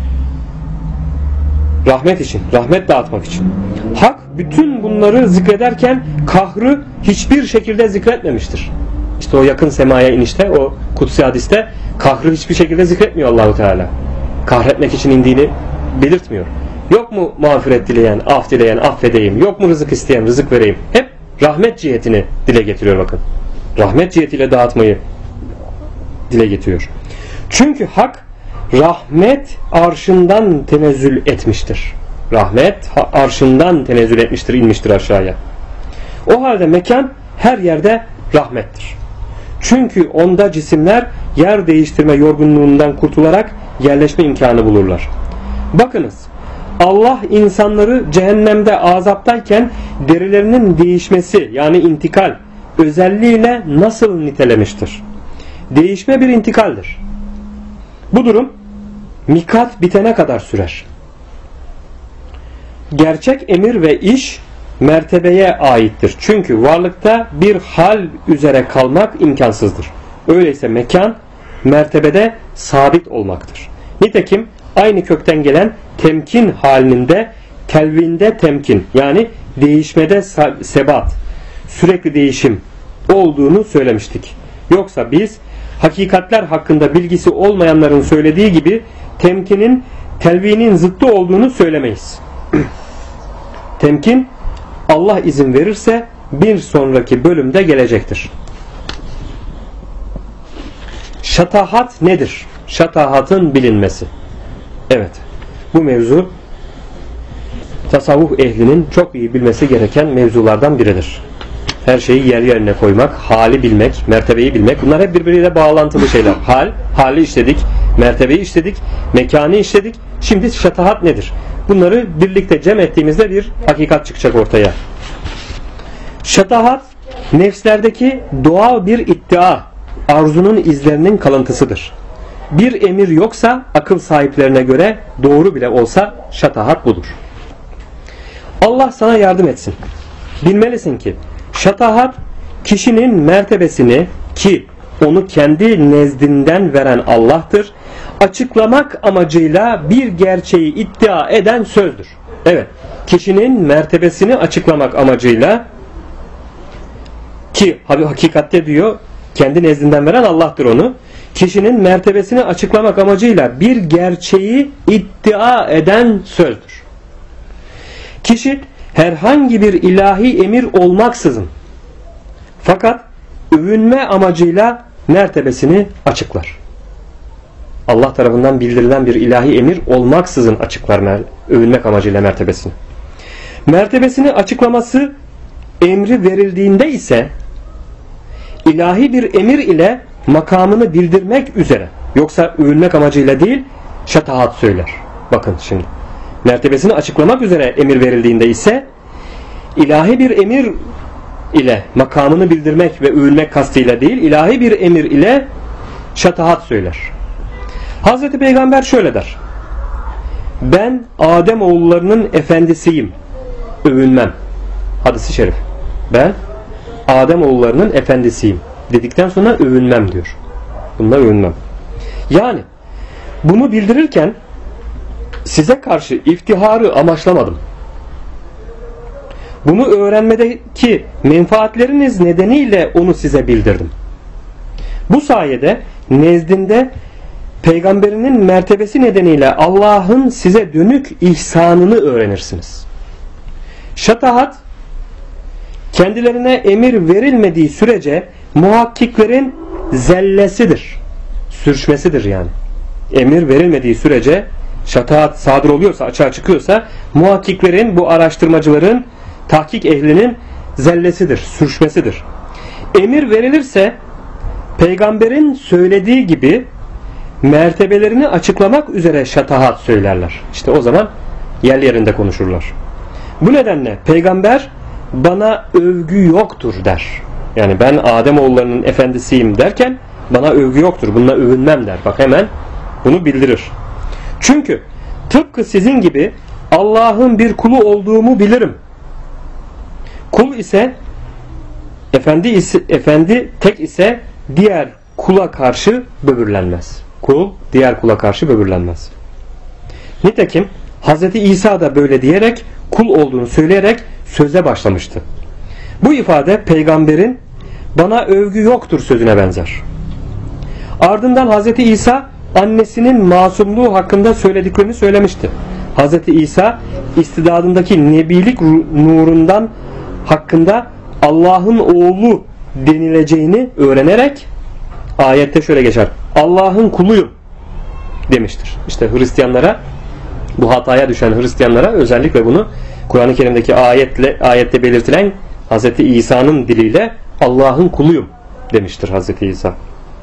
Rahmet için, rahmet dağıtmak için. Hak bütün bunları zikrederken kahrı hiçbir şekilde zikretmemiştir. İşte o yakın semaya inişte, o kutsi hadiste kahrı hiçbir şekilde zikretmiyor Allahu Teala. Kahretmek için indiğini belirtmiyor. Yok mu mağfiret dileyen, af dileyen, affedeyim. Yok mu rızık isteyen, rızık vereyim. Hep rahmet cihetini dile getiriyor bakın. Rahmet cihetiyle dağıtmayı dile getiriyor. Çünkü hak rahmet arşından tenezzül etmiştir. Rahmet arşından tenezzül etmiştir, inmiştir aşağıya. O halde mekan her yerde rahmettir. Çünkü onda cisimler yer değiştirme yorgunluğundan kurtularak yerleşme imkanı bulurlar. Bakınız, Allah insanları cehennemde azaptayken derilerinin değişmesi yani intikal özelliğiyle nasıl nitelemiştir? Değişme bir intikaldir. Bu durum mikat bitene kadar sürer. Gerçek emir ve iş mertebeye aittir. Çünkü varlıkta bir hal üzere kalmak imkansızdır. Öyleyse mekan mertebede sabit olmaktır. Nitekim aynı kökten gelen temkin halinde telvinde temkin yani değişmede sebat, sürekli değişim olduğunu söylemiştik. Yoksa biz hakikatler hakkında bilgisi olmayanların söylediği gibi temkinin telvinin zıttı olduğunu söylemeyiz. Temkin Allah izin verirse bir sonraki bölümde gelecektir. Şatahat nedir? Şatahatın bilinmesi. Evet, bu mevzu tasavvuf ehlinin çok iyi bilmesi gereken mevzulardan biridir. Her şeyi yer yerine koymak, hali bilmek, mertebeyi bilmek, bunlar hep birbiriyle bağlantılı şeyler. Hali işledik, mertebeyi işledik, mekanı işledik. Şimdi şatahat nedir? Bunları birlikte cem ettiğimizde bir hakikat çıkacak ortaya. Şatahat, nefslerdeki doğal bir iddia, arzunun izlerinin kalıntısıdır. Bir emir yoksa akıl sahiplerine göre doğru bile olsa şatahat budur. Allah sana yardım etsin. Bilmelisin ki şatahat kişinin mertebesini, ki onu kendi nezdinden veren Allah'tır, açıklamak amacıyla bir gerçeği iddia eden sözdür. Evet, kişinin mertebesini açıklamak amacıyla, ki hakikatte diyor kendi nezdinden veren Allah'tır onu, kişinin mertebesini açıklamak amacıyla bir gerçeği iddia eden sözdür. Kişi herhangi bir ilahi emir olmaksızın fakat övünme amacıyla mertebesini açıklar. Allah tarafından bildirilen bir ilahi emir olmaksızın açıklar övünmek amacıyla mertebesini. Mertebesini açıklaması emri verildiğinde ise ilahi bir emir ile makamını bildirmek üzere, yoksa övünmek amacıyla değil, şatahat söyler. Bakın şimdi, mertebesini açıklamak üzere emir verildiğinde ise ilahi bir emir ile makamını bildirmek ve övünmek kastıyla değil, ilahi bir emir ile şatahat söyler. Hazreti Peygamber şöyle der: ben Adem oğullarının efendisiyim, övünmem. Hadis-i şerif. Ben Adem oğullarının efendisiyim dedikten sonra övünmem diyor. Bununla övünmem. Yani bunu bildirirken size karşı iftiharı amaçlamadım. Bunu öğrenmedeki menfaatleriniz nedeniyle onu size bildirdim. Bu sayede nezdinde peygamberinin mertebesi nedeniyle Allah'ın size dönük ihsanını öğrenirsiniz. Şatahat kendilerine emir verilmediği sürece muhakkiklerin zellesidir. Sürçmesidir yani. Emir verilmediği sürece şatahat sadır oluyorsa, açığa çıkıyorsa muhakkiklerin, bu araştırmacıların, tahkik ehlinin zellesidir, sürçmesidir. Emir verilirse peygamberin söylediği gibi mertebelerini açıklamak üzere şatahat söylerler. İşte o zaman yer yerinde konuşurlar. Bu nedenle peygamber bana övgü yoktur der. Yani ben Ademoğullarının efendisiyim derken bana övgü yoktur, bununla övünmem der. Bak hemen bunu bildirir. Çünkü tıpkı sizin gibi Allah'ın bir kulu olduğumu bilirim. Kul ise efendi tek ise diğer kula karşı böbürlenmez. Kul diğer kula karşı böbürlenmez. Nitekim Hz. İsa da böyle diyerek, kul olduğunu söyleyerek söze başlamıştı. Bu ifade peygamberin bana övgü yoktur sözüne benzer. Ardından Hz. İsa annesinin masumluğu hakkında söylediklerini söylemişti. Hz. İsa istidadındaki nebilik nurundan hakkında Allah'ın oğlu denileceğini öğrenerek ayette şöyle geçer: Allah'ın kuluyum demiştir. İşte Hristiyanlara, bu hataya düşen Hristiyanlara özellikle bunu Kur'an-ı Kerim'deki ayette belirtilen Hz. İsa'nın diliyle Allah'ın kuluyum demiştir Hz. İsa.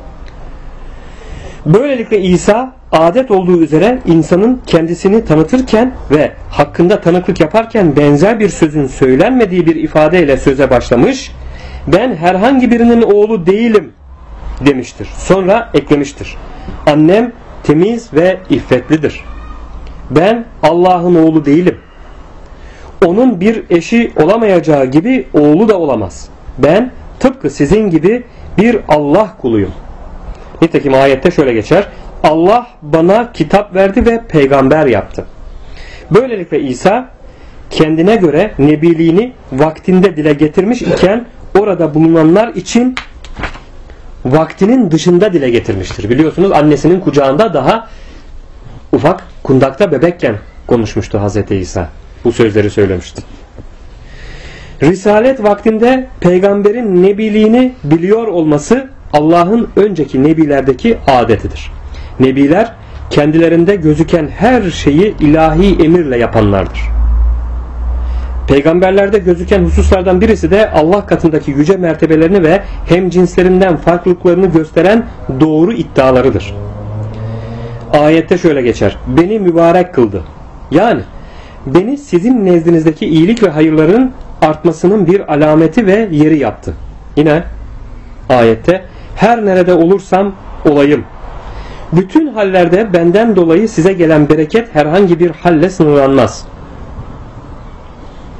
Böylelikle İsa adet olduğu üzere insanın kendisini tanıtırken ve hakkında tanıklık yaparken benzer bir sözün söylenmediği bir ifadeyle söze başlamış, ben herhangi birinin oğlu değilim demiştir. Sonra eklemiştir: annem temiz ve iffetlidir. Ben Allah'ın oğlu değilim. Onun bir eşi olamayacağı gibi oğlu da olamaz. Ben tıpkı sizin gibi bir Allah kuluyum. Nitekim ayette şöyle geçer: Allah bana kitap verdi ve peygamber yaptı. Böylelikle İsa kendine göre nebiliğini vaktinde dile getirmiş iken orada bulunanlar için vaktinin dışında dile getirmiştir. Biliyorsunuz annesinin kucağında daha ufak, kundakta bebekken konuşmuştu Hz. İsa. Bu sözleri söylemişti. Risalet vaktinde peygamberin nebiliğini biliyor olması Allah'ın önceki nebilerdeki adetidir. Nebiler kendilerinde gözüken her şeyi ilahi emirle yapanlardır. Peygamberlerde gözüken hususlardan birisi de Allah katındaki yüce mertebelerini ve hemcinslerinden farklılıklarını gösteren doğru iddialarıdır. Ayette şöyle geçer: beni mübarek kıldı. Yani beni sizin nezdinizdeki iyilik ve hayırların artmasının bir alameti ve yeri yaptı. Yine ayette her nerede olursam olayım. Bütün hallerde benden dolayı size gelen bereket herhangi bir halle sınırlanmaz.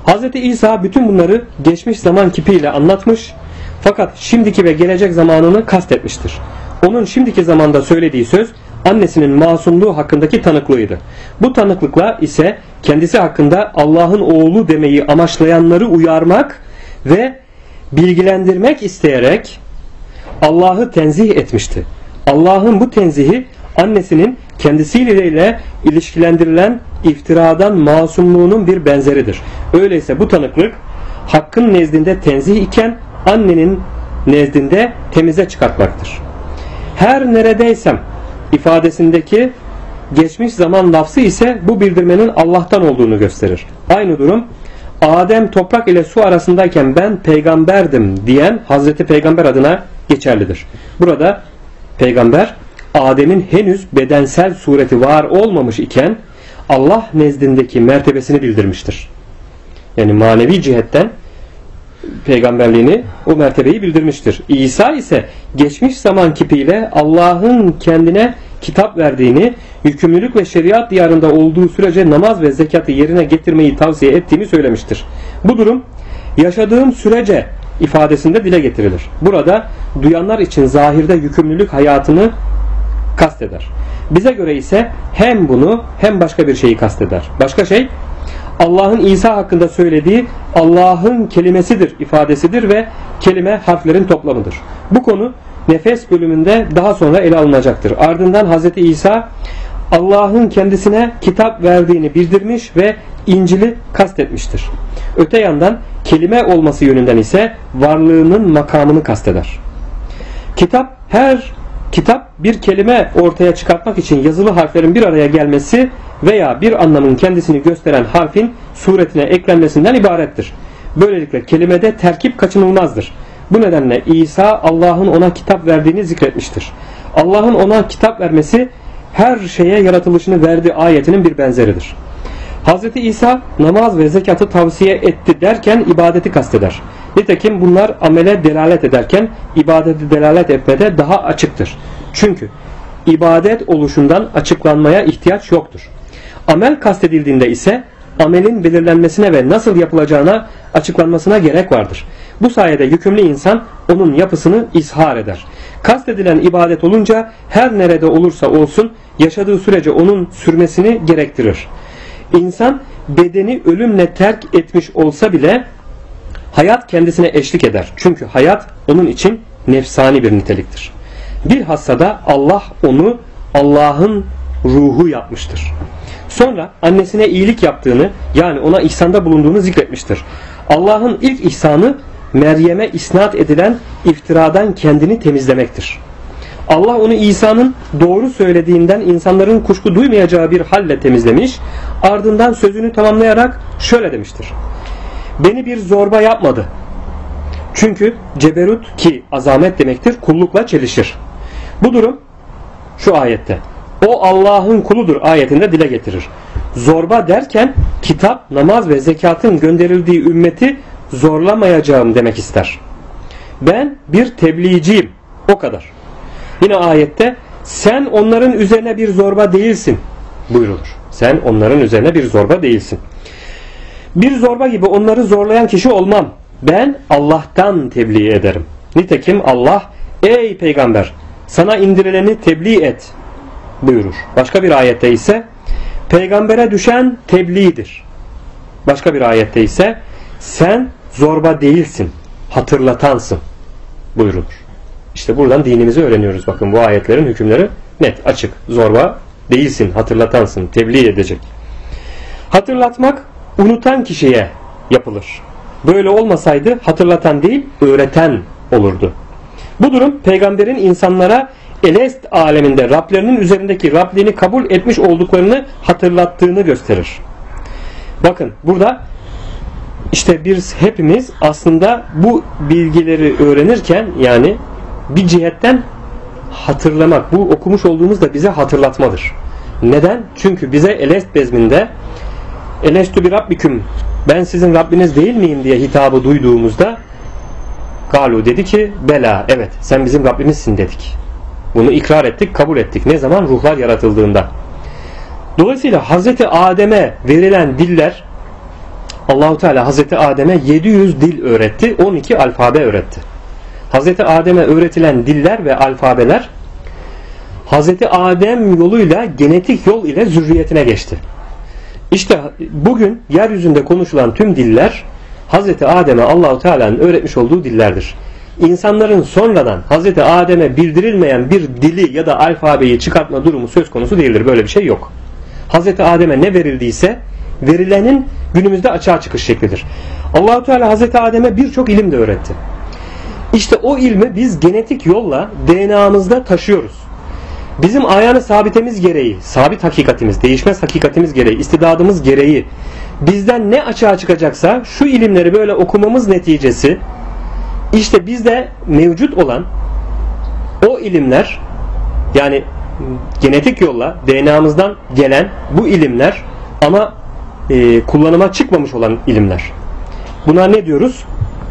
Hz. İsa bütün bunları geçmiş zaman kipiyle anlatmış fakat şimdiki ve gelecek zamanını kastetmiştir. Onun şimdiki zamanda söylediği söz annesinin masumluğu hakkındaki tanıklığıydı. Bu tanıklıkla ise kendisi hakkında Allah'ın oğlu demeyi amaçlayanları uyarmak ve bilgilendirmek isteyerek Allah'ı tenzih etmişti. Allah'ın bu tenzihi annesinin kendisiyle ilişkilendirilen iftiradan masumluğunun bir benzeridir. Öyleyse bu tanıklık hakkın nezdinde tenzih iken annenin nezdinde temize çıkartmaktır. Her neredeysem ifadesindeki geçmiş zaman lafzı ise bu bildirmenin Allah'tan olduğunu gösterir. Aynı durum Adem toprak ile su arasındayken ben peygamberdim diyen Hazreti Peygamber adına geçerlidir. Burada peygamber Adem'in henüz bedensel sureti var olmamış iken Allah nezdindeki mertebesini bildirmiştir. Yani manevi cihetten peygamberliğini, o mertebeyi bildirmiştir. İsa ise geçmiş zaman kipiyle Allah'ın kendine kitap verdiğini, yükümlülük ve şeriat diyarında olduğu sürece namaz ve zekatı yerine getirmeyi tavsiye ettiğini söylemiştir. Bu durum yaşadığım sürece ifadesinde dile getirilir. Burada duyanlar için zahirde yükümlülük hayatını kasteder. Bize göre ise hem bunu hem başka bir şeyi kasteder. Başka şey Allah'ın İsa hakkında söylediği Allah'ın kelimesidir ifadesidir ve kelime harflerin toplamıdır. Bu konu Nefes bölümünde daha sonra ele alınacaktır. Ardından Hz. İsa Allah'ın kendisine kitap verdiğini bildirmiş ve İncil'i kastetmiştir. Öte yandan kelime olması yönünden ise varlığının makamını kasteder. Kitap bir kelime ortaya çıkartmak için yazılı harflerin bir araya gelmesi veya bir anlamın kendisini gösteren harfin suretine eklenmesinden ibarettir. Böylelikle kelimede terkip kaçınılmazdır. Bu nedenle İsa Allah'ın ona kitap verdiğini zikretmiştir. Allah'ın ona kitap vermesi her şeye yaratılışını verdi ayetinin bir benzeridir. Hz. İsa namaz ve zekatı tavsiye etti derken ibadeti kasteder. Nitekim bunlar amele delalet ederken ibadeti delalet etmede daha açıktır. Çünkü ibadet oluşundan açıklanmaya ihtiyaç yoktur. Amel kastedildiğinde ise amelin belirlenmesine ve nasıl yapılacağına açıklanmasına gerek vardır. Bu sayede yükümlü insan onun yapısını izhar eder. Kastedilen ibadet olunca her nerede olursa olsun yaşadığı sürece onun sürmesini gerektirir. İnsan bedeni ölümle terk etmiş olsa bile hayat kendisine eşlik eder. Çünkü hayat onun için nefsani bir niteliktir. Bilhassa da Allah onu Allah'ın ruhu yapmıştır. Sonra annesine iyilik yaptığını, yani ona ihsanda bulunduğunu zikretmiştir. Allah'ın ilk ihsanı Meryem'e isnat edilen iftiradan kendini temizlemektir. Allah onu İsa'nın doğru söylediğinden insanların kuşku duymayacağı bir halle temizlemiş, ardından sözünü tamamlayarak şöyle demiştir: beni bir zorba yapmadı. Çünkü ceberut, ki azamet demektir, kullukla çelişir. Bu durum şu ayette o Allah'ın kuludur ayetinde dile getirir. Zorba derken kitap, namaz ve zekatın gönderildiği ümmeti zorlamayacağım demek ister. Ben bir tebliğciyim, o kadar. Yine ayette sen onların üzerine bir zorba değilsin buyrulur. Sen onların üzerine bir zorba değilsin. Bir zorba gibi onları zorlayan kişi olmam. Ben Allah'tan tebliğ ederim. Nitekim Allah ey peygamber sana indirileni tebliğ et buyurur. Başka bir ayette ise peygambere düşen tebliğdir. Başka bir ayette ise sen zorba değilsin, hatırlatansın buyurulur. İşte buradan dinimizi öğreniyoruz. Bakın bu ayetlerin hükümleri net, açık. Zorba değilsin, hatırlatansın, tebliğ edecek. Hatırlatmak unutan kişiye yapılır. Böyle olmasaydı hatırlatan değil, öğreten olurdu. Bu durum peygamberin insanlara elest aleminde Rablerinin üzerindeki Rabliğini kabul etmiş olduklarını hatırlattığını gösterir. Bakın burada işte biz hepimiz aslında bu bilgileri öğrenirken, yani bir cihetten hatırlamak, bu okumuş olduğumuz da bize hatırlatmadır. Neden? Çünkü bize elest bezminde elestü bir rabbiküm, ben sizin Rabbiniz değil miyim diye hitabı duyduğumuzda galu dedi ki bela, evet sen bizim Rabbimizsin dedik. Bunu ikrar ettik, kabul ettik. Ne zaman? Ruhlar yaratıldığında. Dolayısıyla Hazreti Adem'e verilen diller Allahu Teala Hazreti Adem'e 700 dil öğretti, 12 alfabe öğretti. Hazreti Adem'e öğretilen diller ve alfabeler Hazreti Adem yoluyla, genetik yol ile zürriyetine geçti. İşte bugün yeryüzünde konuşulan tüm diller Hazreti Adem'e Allahu Teala'nın öğretmiş olduğu dillerdir. İnsanların sonradan Hazreti Adem'e bildirilmeyen bir dili ya da alfabeyi çıkartma durumu söz konusu değildir. Böyle bir şey yok. Hazreti Adem'e ne verildiyse verilenin günümüzde açığa çıkış şeklidir. Allahu Teala Hazreti Adem'e birçok ilim de öğretti. İşte o ilmi biz genetik yolla DNA'mızda taşıyoruz. Bizim ayağını sabitemiz gereği, sabit hakikatimiz, değişmez hakikatimiz gereği, istidadımız gereği bizden ne açığa çıkacaksa şu ilimleri böyle okumamız neticesi işte bizde mevcut olan o ilimler, yani genetik yolla DNA'mızdan gelen bu ilimler ama kullanıma çıkmamış olan ilimler. Buna ne diyoruz?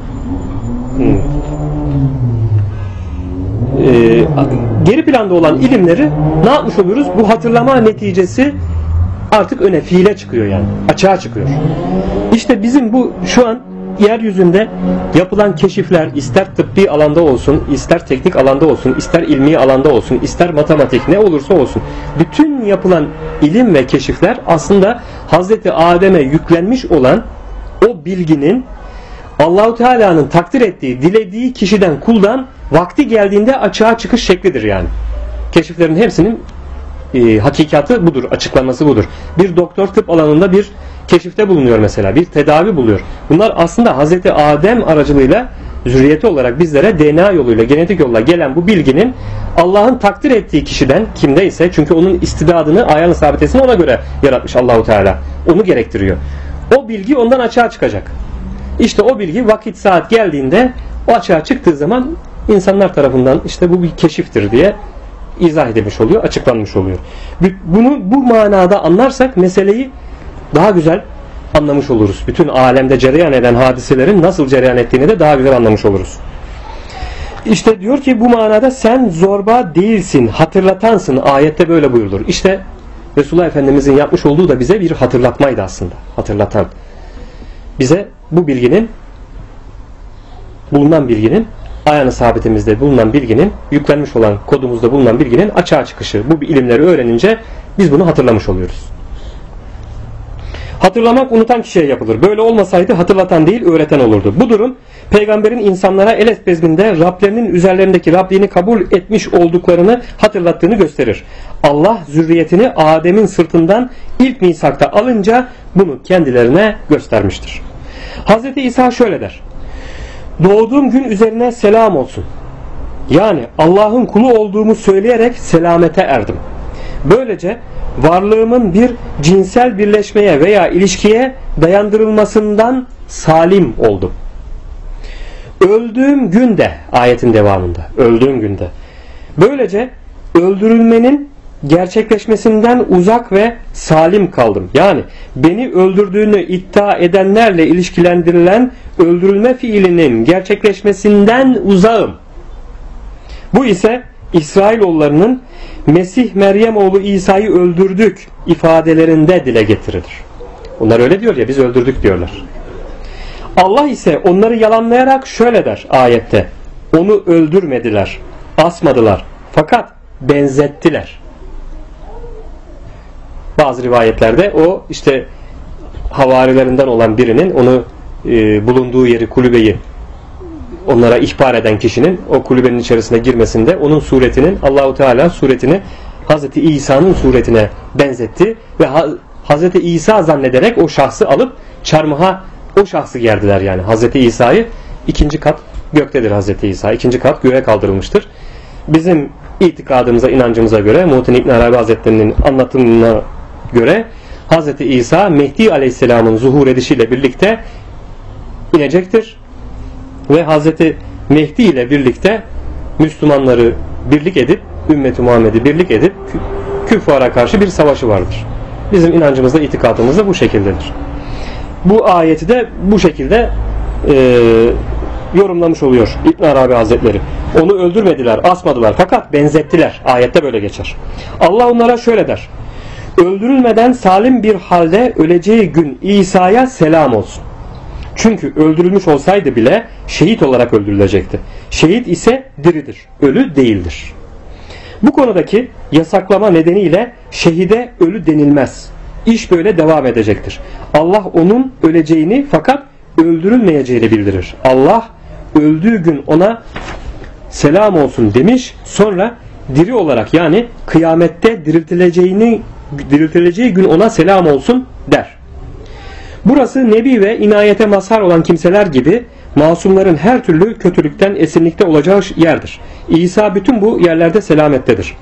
Geri planda olan ilimleri ne yapmış oluyoruz? Bu hatırlama neticesi artık öne, fiile çıkıyor yani. Açığa çıkıyor. İşte bizim bu şu an yeryüzünde yapılan keşifler, ister tıbbi alanda olsun, ister teknik alanda olsun, ister ilmi alanda olsun, ister matematik, ne olursa olsun, bütün yapılan ilim ve keşifler aslında Hazreti Adem'e yüklenmiş olan o bilginin Allahu Teala'nın takdir ettiği, dilediği kişiden, kuldan vakti geldiğinde açığa çıkış şeklidir yani. Keşiflerin hepsinin hakikati budur, açıklaması budur. Bir doktor tıp alanında bir keşifte bulunuyor mesela, bir tedavi buluyor. Bunlar aslında Hazreti Adem aracılığıyla zürriyeti olarak bizlere DNA yoluyla, genetik yolla gelen bu bilginin Allah'ın takdir ettiği kişiden, kimdeyse, çünkü onun istidadını, ayağını sabitesini ona göre yaratmış Allahu Teala. Onu gerektiriyor. O bilgi ondan açığa çıkacak. İşte o bilgi vakit saat geldiğinde o açığa çıktığı zaman insanlar tarafından işte bu bir keşiftir diye izah edilmiş oluyor, açıklanmış oluyor. Bunu bu manada anlarsak meseleyi daha güzel anlamış oluruz. Bütün alemde cereyan eden hadiselerin nasıl cereyan ettiğini de daha güzel anlamış oluruz. İşte diyor ki bu manada sen zorba değilsin, hatırlatansın. Ayette böyle buyurulur. İşte Resulullah Efendimizin yapmış olduğu da bize bir hatırlatmaydı aslında. Hatırlatan. Bize bu bilginin, bulunan bilginin, ayağını sabitimizde bulunan bilginin, yüklenmiş olan kodumuzda bulunan bilginin açığa çıkışı. Bu ilimleri öğrenince biz bunu hatırlamış oluyoruz. Hatırlamak unutan kişiye yapılır. Böyle olmasaydı hatırlatan değil öğreten olurdu. Bu durum peygamberin insanlara Elef bezminde Rablerinin üzerlerindeki Rabliğini kabul etmiş olduklarını hatırlattığını gösterir. Allah zürriyetini Adem'in sırtından ilk misakta alınca bunu kendilerine göstermiştir. Hz. İsa şöyle der: doğduğum gün üzerine selam olsun. Yani Allah'ın kulu olduğumu söyleyerek selamete erdim. Böylece varlığımın bir cinsel birleşmeye veya ilişkiye dayandırılmasından salim oldum. Öldüğüm günde, ayetin devamında, öldüğüm günde, böylece öldürülmenin gerçekleşmesinden uzak ve salim kaldım. Yani beni öldürdüğünü iddia edenlerle ilişkilendirilen öldürülme fiilinin gerçekleşmesinden uzağım. Bu ise İsrailoğullarının Mesih Meryem oğlu İsa'yı öldürdük ifadelerinde dile getirilir. Onlar öyle diyor ya, biz öldürdük diyorlar. Allah ise onları yalanlayarak şöyle der ayette: onu öldürmediler, asmadılar, fakat benzettiler. Bazı rivayetlerde o işte havarilerinden olan birinin onu bulunduğu yeri, kulübeyi onlara ihbar eden kişinin o kulübenin içerisine girmesinde onun suretinin, Allahu Teala suretini Hazreti İsa'nın suretine benzetti ve Hazreti İsa zannederek o şahsı alıp çarmıha o şahsı gerdiler yani. Hazreti İsa'yı, ikinci kat göktedir Hazreti İsa. İkinci kat göğe kaldırılmıştır. Bizim itikadımıza, inancımıza göre, Muhittin İbn Arabi Hazretleri'nin anlatımına göre Hazreti İsa Mehdi Aleyhisselam'ın zuhur edişiyle birlikte inecektir. Ve Hazreti Mehdi ile birlikte Müslümanları birlik edip, ümmeti Muhammed'i birlik edip küffara karşı bir savaşı vardır. Bizim inancımızda, itikadımızda bu şekildedir. Bu ayeti de bu şekilde yorumlamış oluyor İbn Arabi Hazretleri. Onu öldürmediler, asmadılar, fakat benzettiler. Ayette böyle geçer. Allah onlara şöyle der: öldürülmeden salim bir halde öleceği gün İsa'ya selam olsun. Çünkü öldürülmüş olsaydı bile şehit olarak öldürülecekti. Şehit ise diridir, ölü değildir. Bu konudaki yasaklama nedeniyle şehide ölü denilmez. İş böyle devam edecektir. Allah onun öleceğini fakat öldürülmeyeceğini bildirir. Allah öldüğü gün ona selam olsun demiş, sonra diri olarak yani kıyamette diriltileceği gün ona selam olsun der. Burası nebi ve inayete mazhar olan kimseler gibi masumların her türlü kötülükten esinlikte olacağı yerdir. İsa bütün bu yerlerde selamettedir.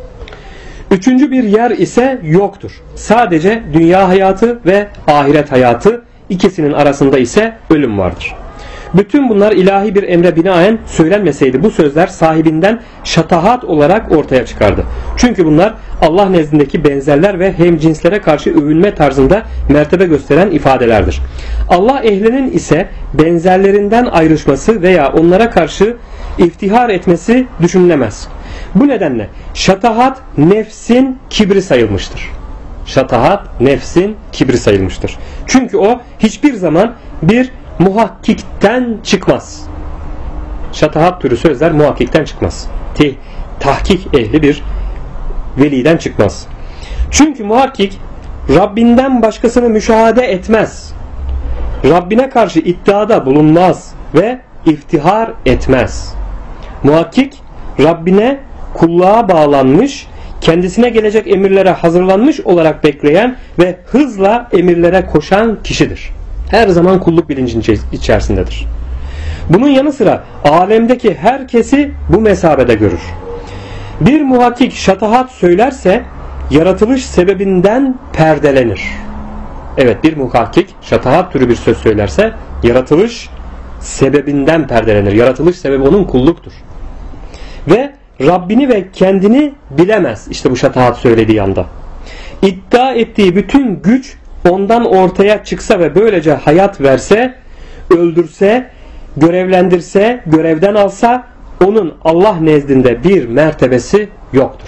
Üçüncü bir yer ise yoktur. Sadece dünya hayatı ve ahiret hayatı, ikisinin arasında ise ölüm vardır. Bütün bunlar ilahi bir emre binaen söylenmeseydi bu sözler sahibinden şatahat olarak ortaya çıkardı. Çünkü bunlar Allah nezdindeki benzerler ve hemcinslere karşı övünme tarzında mertebe gösteren ifadelerdir. Allah ehlinin ise benzerlerinden ayrışması veya onlara karşı iftihar etmesi düşünülemez. Bu nedenle şatahat nefsin kibri sayılmıştır. Şatahat nefsin kibri sayılmıştır. Çünkü o hiçbir zaman bir muhakkikten çıkmaz. Şatahat türü sözler muhakkikten çıkmaz. Tahkik ehli bir veliden çıkmaz. Çünkü muhakkik Rabbinden başkasını müşahede etmez. Rabbine karşı iddiada bulunmaz ve iftihar etmez. Muhakkik Rabbine kulluğa bağlanmış, kendisine gelecek emirlere hazırlanmış olarak bekleyen ve hızla emirlere koşan kişidir. Her zaman kulluk bilincinin içerisindedir. Bunun yanı sıra alemdeki herkesi bu mesabede görür. Bir muhakkik şatahat söylerse yaratılış sebebinden perdelenir. Evet, bir muhakkik şatahat türü bir söz söylerse yaratılış sebebinden perdelenir. Yaratılış sebebi onun kulluktur. Ve Rabbini ve kendini bilemez. İşte bu şatahat söylediği anda. İddia ettiği bütün güç ondan ortaya çıksa ve böylece hayat verse, öldürse, görevlendirse, görevden alsa onun Allah nezdinde bir mertebesi yoktur.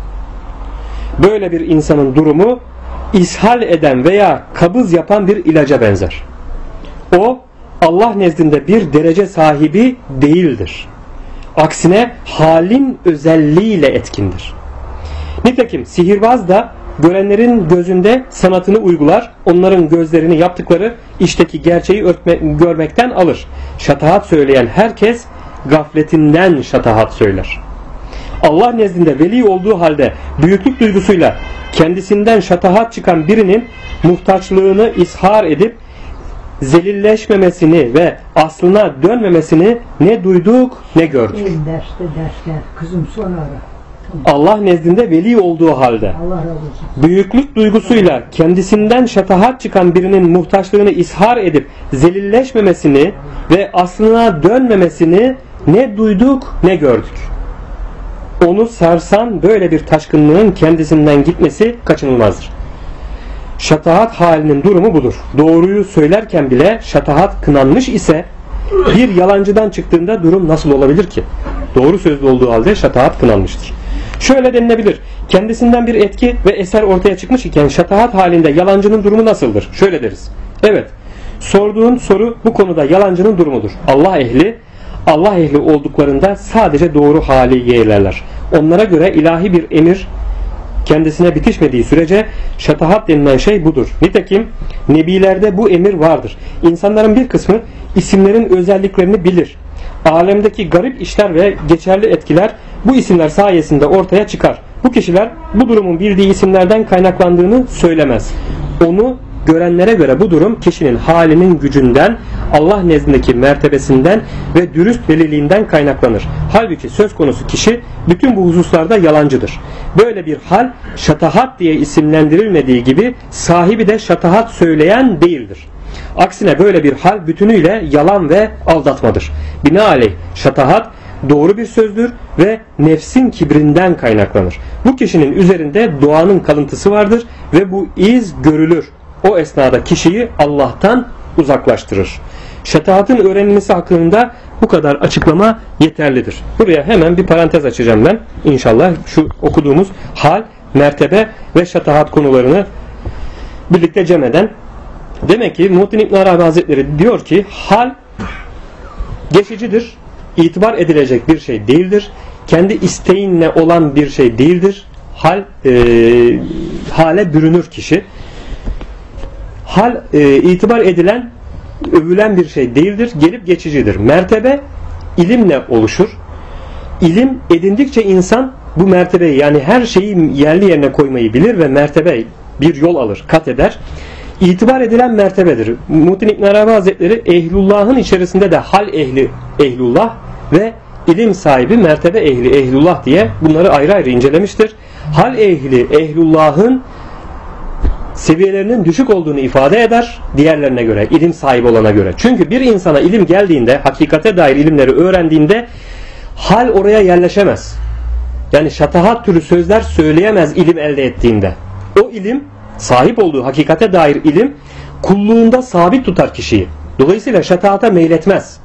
Böyle bir insanın durumu ishal eden veya kabız yapan bir ilaca benzer. O Allah nezdinde bir derece sahibi değildir. Aksine halin özelliğiyle etkindir. Nitekim sihirbaz da görenlerin gözünde sanatını uygular, onların gözlerini yaptıkları işteki gerçeği görmekten alır. Şatahat söyleyen herkes gafletinden şatahat söyler. Allah nezdinde veli olduğu halde büyüklük duygusuyla kendisinden şatahat çıkan birinin muhtaçlığını ishar edip zelilleşmemesini ve aslına dönmemesini ne duyduk ne gördük. Dersler kızım sonra ara. Allah nezdinde veli olduğu halde büyüklük duygusuyla kendisinden şatahat çıkan birinin muhtaçlığını ishar edip zelilleşmemesini ve aslına dönmemesini ne duyduk ne gördük. Onu sarsan böyle bir taşkınlığın kendisinden gitmesi kaçınılmazdır. Şatahat halinin durumu budur. Doğruyu söylerken bile şatahat kınanmış ise bir yalancıdan çıktığında durum nasıl olabilir ki? Doğru sözlü olduğu halde şatahat kınanmıştır. Şöyle denilebilir. Kendisinden bir etki ve eser ortaya çıkmış iken şatahat halinde yalancının durumu nasıldır? Şöyle deriz. Evet, sorduğun soru bu konuda yalancının durumudur. Allah ehli olduklarında sadece doğru hali yeğlerler. Onlara göre ilahi bir emir kendisine bitişmediği sürece şatahat denilen şey budur. Nitekim nebilerde bu emir vardır. İnsanların bir kısmı isimlerin özelliklerini bilir. Alemdeki garip işler ve geçerli etkiler bu isimler sayesinde ortaya çıkar. Bu kişiler bu durumun bildiği isimlerden kaynaklandığını söylemez. Onu görenlere göre bu durum kişinin halinin gücünden, Allah nezdindeki mertebesinden ve dürüst veliliğinden kaynaklanır. Halbuki söz konusu kişi bütün bu hususlarda yalancıdır. Böyle bir hal şatahat diye isimlendirilmediği gibi sahibi de şatahat söyleyen değildir. Aksine böyle bir hal bütünüyle yalan ve aldatmadır. Binaenaleyh şatahat doğru bir sözdür ve nefsin kibrinden kaynaklanır. Bu kişinin üzerinde doğanın kalıntısı vardır ve bu iz görülür. O esnada kişiyi Allah'tan uzaklaştırır. Şatahatın öğrenilmesi hakkında bu kadar açıklama yeterlidir. Buraya hemen bir parantez açacağım ben. İnşallah şu okuduğumuz hal, mertebe ve şatahat konularını birlikte cem eden Demek ki Muhittin İbn Arabi Hazretleri diyor ki hal geçicidir. İtibar edilecek bir şey değildir. Kendi isteğinle olan bir şey değildir. Hale bürünür kişi. Hal itibar edilen, övülen bir şey değildir. Gelip geçicidir. Mertebe ilimle oluşur. İlim edindikçe insan bu mertebeyi, yani her şeyi yerli yerine koymayı bilir ve mertebe bir yol alır, kat eder. İtibar edilen mertebedir. Muhittin İbn Arabi Hazretleri ehlullahın içerisinde de hal ehli ehlullah ve ilim sahibi mertebe ehli ehlullah diye bunları ayrı ayrı incelemiştir. Hal ehli ehlullahın seviyelerinin düşük olduğunu ifade eder diğerlerine göre, ilim sahibi olana göre. Çünkü bir insana ilim geldiğinde, hakikate dair ilimleri öğrendiğinde hal oraya yerleşemez. Yani şatahat türü sözler söyleyemez ilim elde ettiğinde. O ilim, sahip olduğu hakikate dair ilim kulluğunda sabit tutar kişiyi. Dolayısıyla şatahata meyletmez.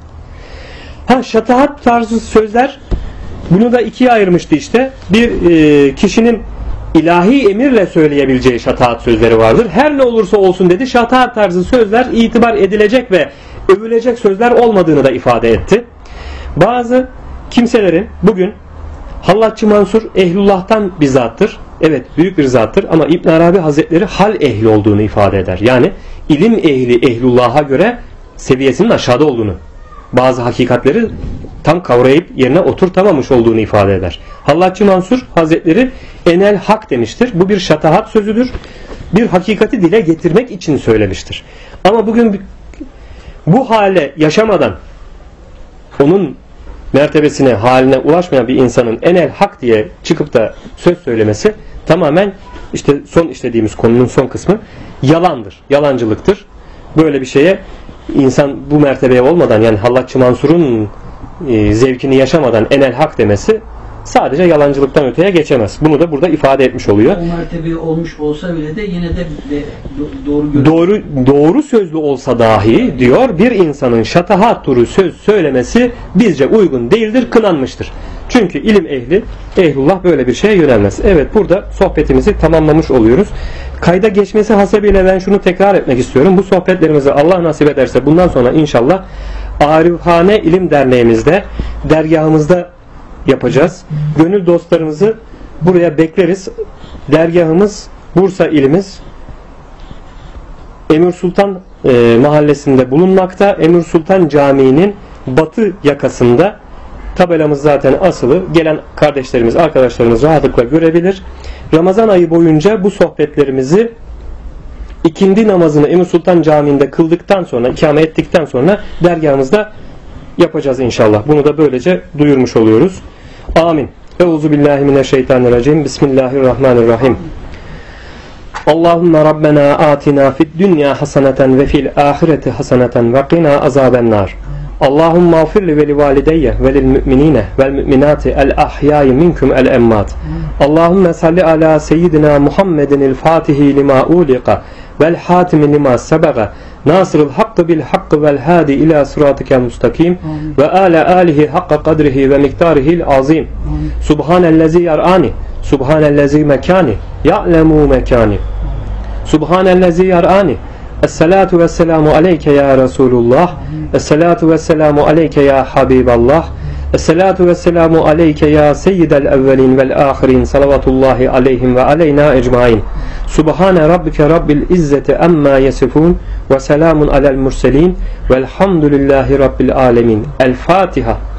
Şatahat tarzı sözler, bunu da ikiye ayırmıştı işte. Bir kişinin ilahi emirle söyleyebileceği şatahat sözleri vardır. Her ne olursa olsun dedi, şatahat tarzı sözler itibar edilecek ve övülecek sözler olmadığını da ifade etti. Bazı kimselerin bugün Hallatçı Mansur ehlullah'tan bir zattır. Evet, büyük bir zattır ama İbn Arabi Hazretleri hal ehli olduğunu ifade eder. Yani ilim ehli ehlullah'a göre seviyesinin aşağıda olduğunu, bazı hakikatleri tam kavrayıp yerine oturtamamış olduğunu ifade eder. Hallatçı Mansur Hazretleri enel hak demiştir. Bu bir şatahat sözüdür. Bir hakikati dile getirmek için söylemiştir. Ama bugün bu hale yaşamadan onun mertebesine, haline ulaşmayan bir insanın enel hak diye çıkıp da söz söylemesi tamamen işte son işlediğimiz konunun son kısmı yalandır, yalancılıktır. Böyle bir şeye insan bu mertebeye olmadan, yani Hallatçı Mansur'un zevkini yaşamadan enel hak demesi sadece yalancılıktan öteye geçemez. Bunu da burada ifade etmiş oluyor. O mertebe olmuş olsa bile de yine de doğru sözlü olsa dahi diyor, bir insanın şatahat türü söz söylemesi bizce uygun değildir, kınanmıştır. Çünkü ilim ehli, ehlullah böyle bir şeye yönelmez. Evet, burada sohbetimizi tamamlamış oluyoruz. Kayda geçmesi hasebiyle ben şunu tekrar etmek istiyorum. Bu sohbetlerimizi Allah nasip ederse bundan sonra inşallah Arifhane İlim Derneğimizde, dergahımızda yapacağız. Gönül dostlarımızı buraya bekleriz. Dergahımız Bursa ilimiz Emir Sultan mahallesinde bulunmakta. Emir Sultan Camii'nin batı yakasında. Tabelamız zaten asılı. Gelen kardeşlerimiz, arkadaşlarımız rahatlıkla görebilir. Ramazan ayı boyunca bu sohbetlerimizi ikindi namazını Emir Sultan Camii'nde kıldıktan sonra, ikame ettikten sonra dergahımızda yapacağız inşallah. Bunu da böylece duyurmuş oluyoruz. Amin. Euzubillahimineşşeytanirracim. Bismillahirrahmanirrahim. Allahümme Rabbena atina fid dünya haseneten ve fil ahireti haseneten ve qina azabennar. Allahümme afirli ve li valideyye ve lil müminine vel müminati el ahyai minkum el emmat. Allahümme salli ala seyyidina Muhammedin el fatihi lima uliqa vel hatimi lima sebaga nasırıl hakkı bil hakkı vel hadi ila sıratikel mustakim ve ala alihi hakka kadrihi ve miktarihil azim. Subhanellezi yar'ani subhanellezi mekani ya'lemu mekani subhanellezi yar'ani. Esselatu vesselamu aleyke ya Resulullah. Esselatu vesselamu aleyke ya Habiballah. Esselatu vesselamu aleyke ya seyyidel evvelin vel ahirin. Salavatullahi aleyhim ve aleyna ecmain. Subhane rabbike rabbil izzeti emma yesifun ve selamun alel murselin velhamdülillahi rabbil alemin. El Fatiha.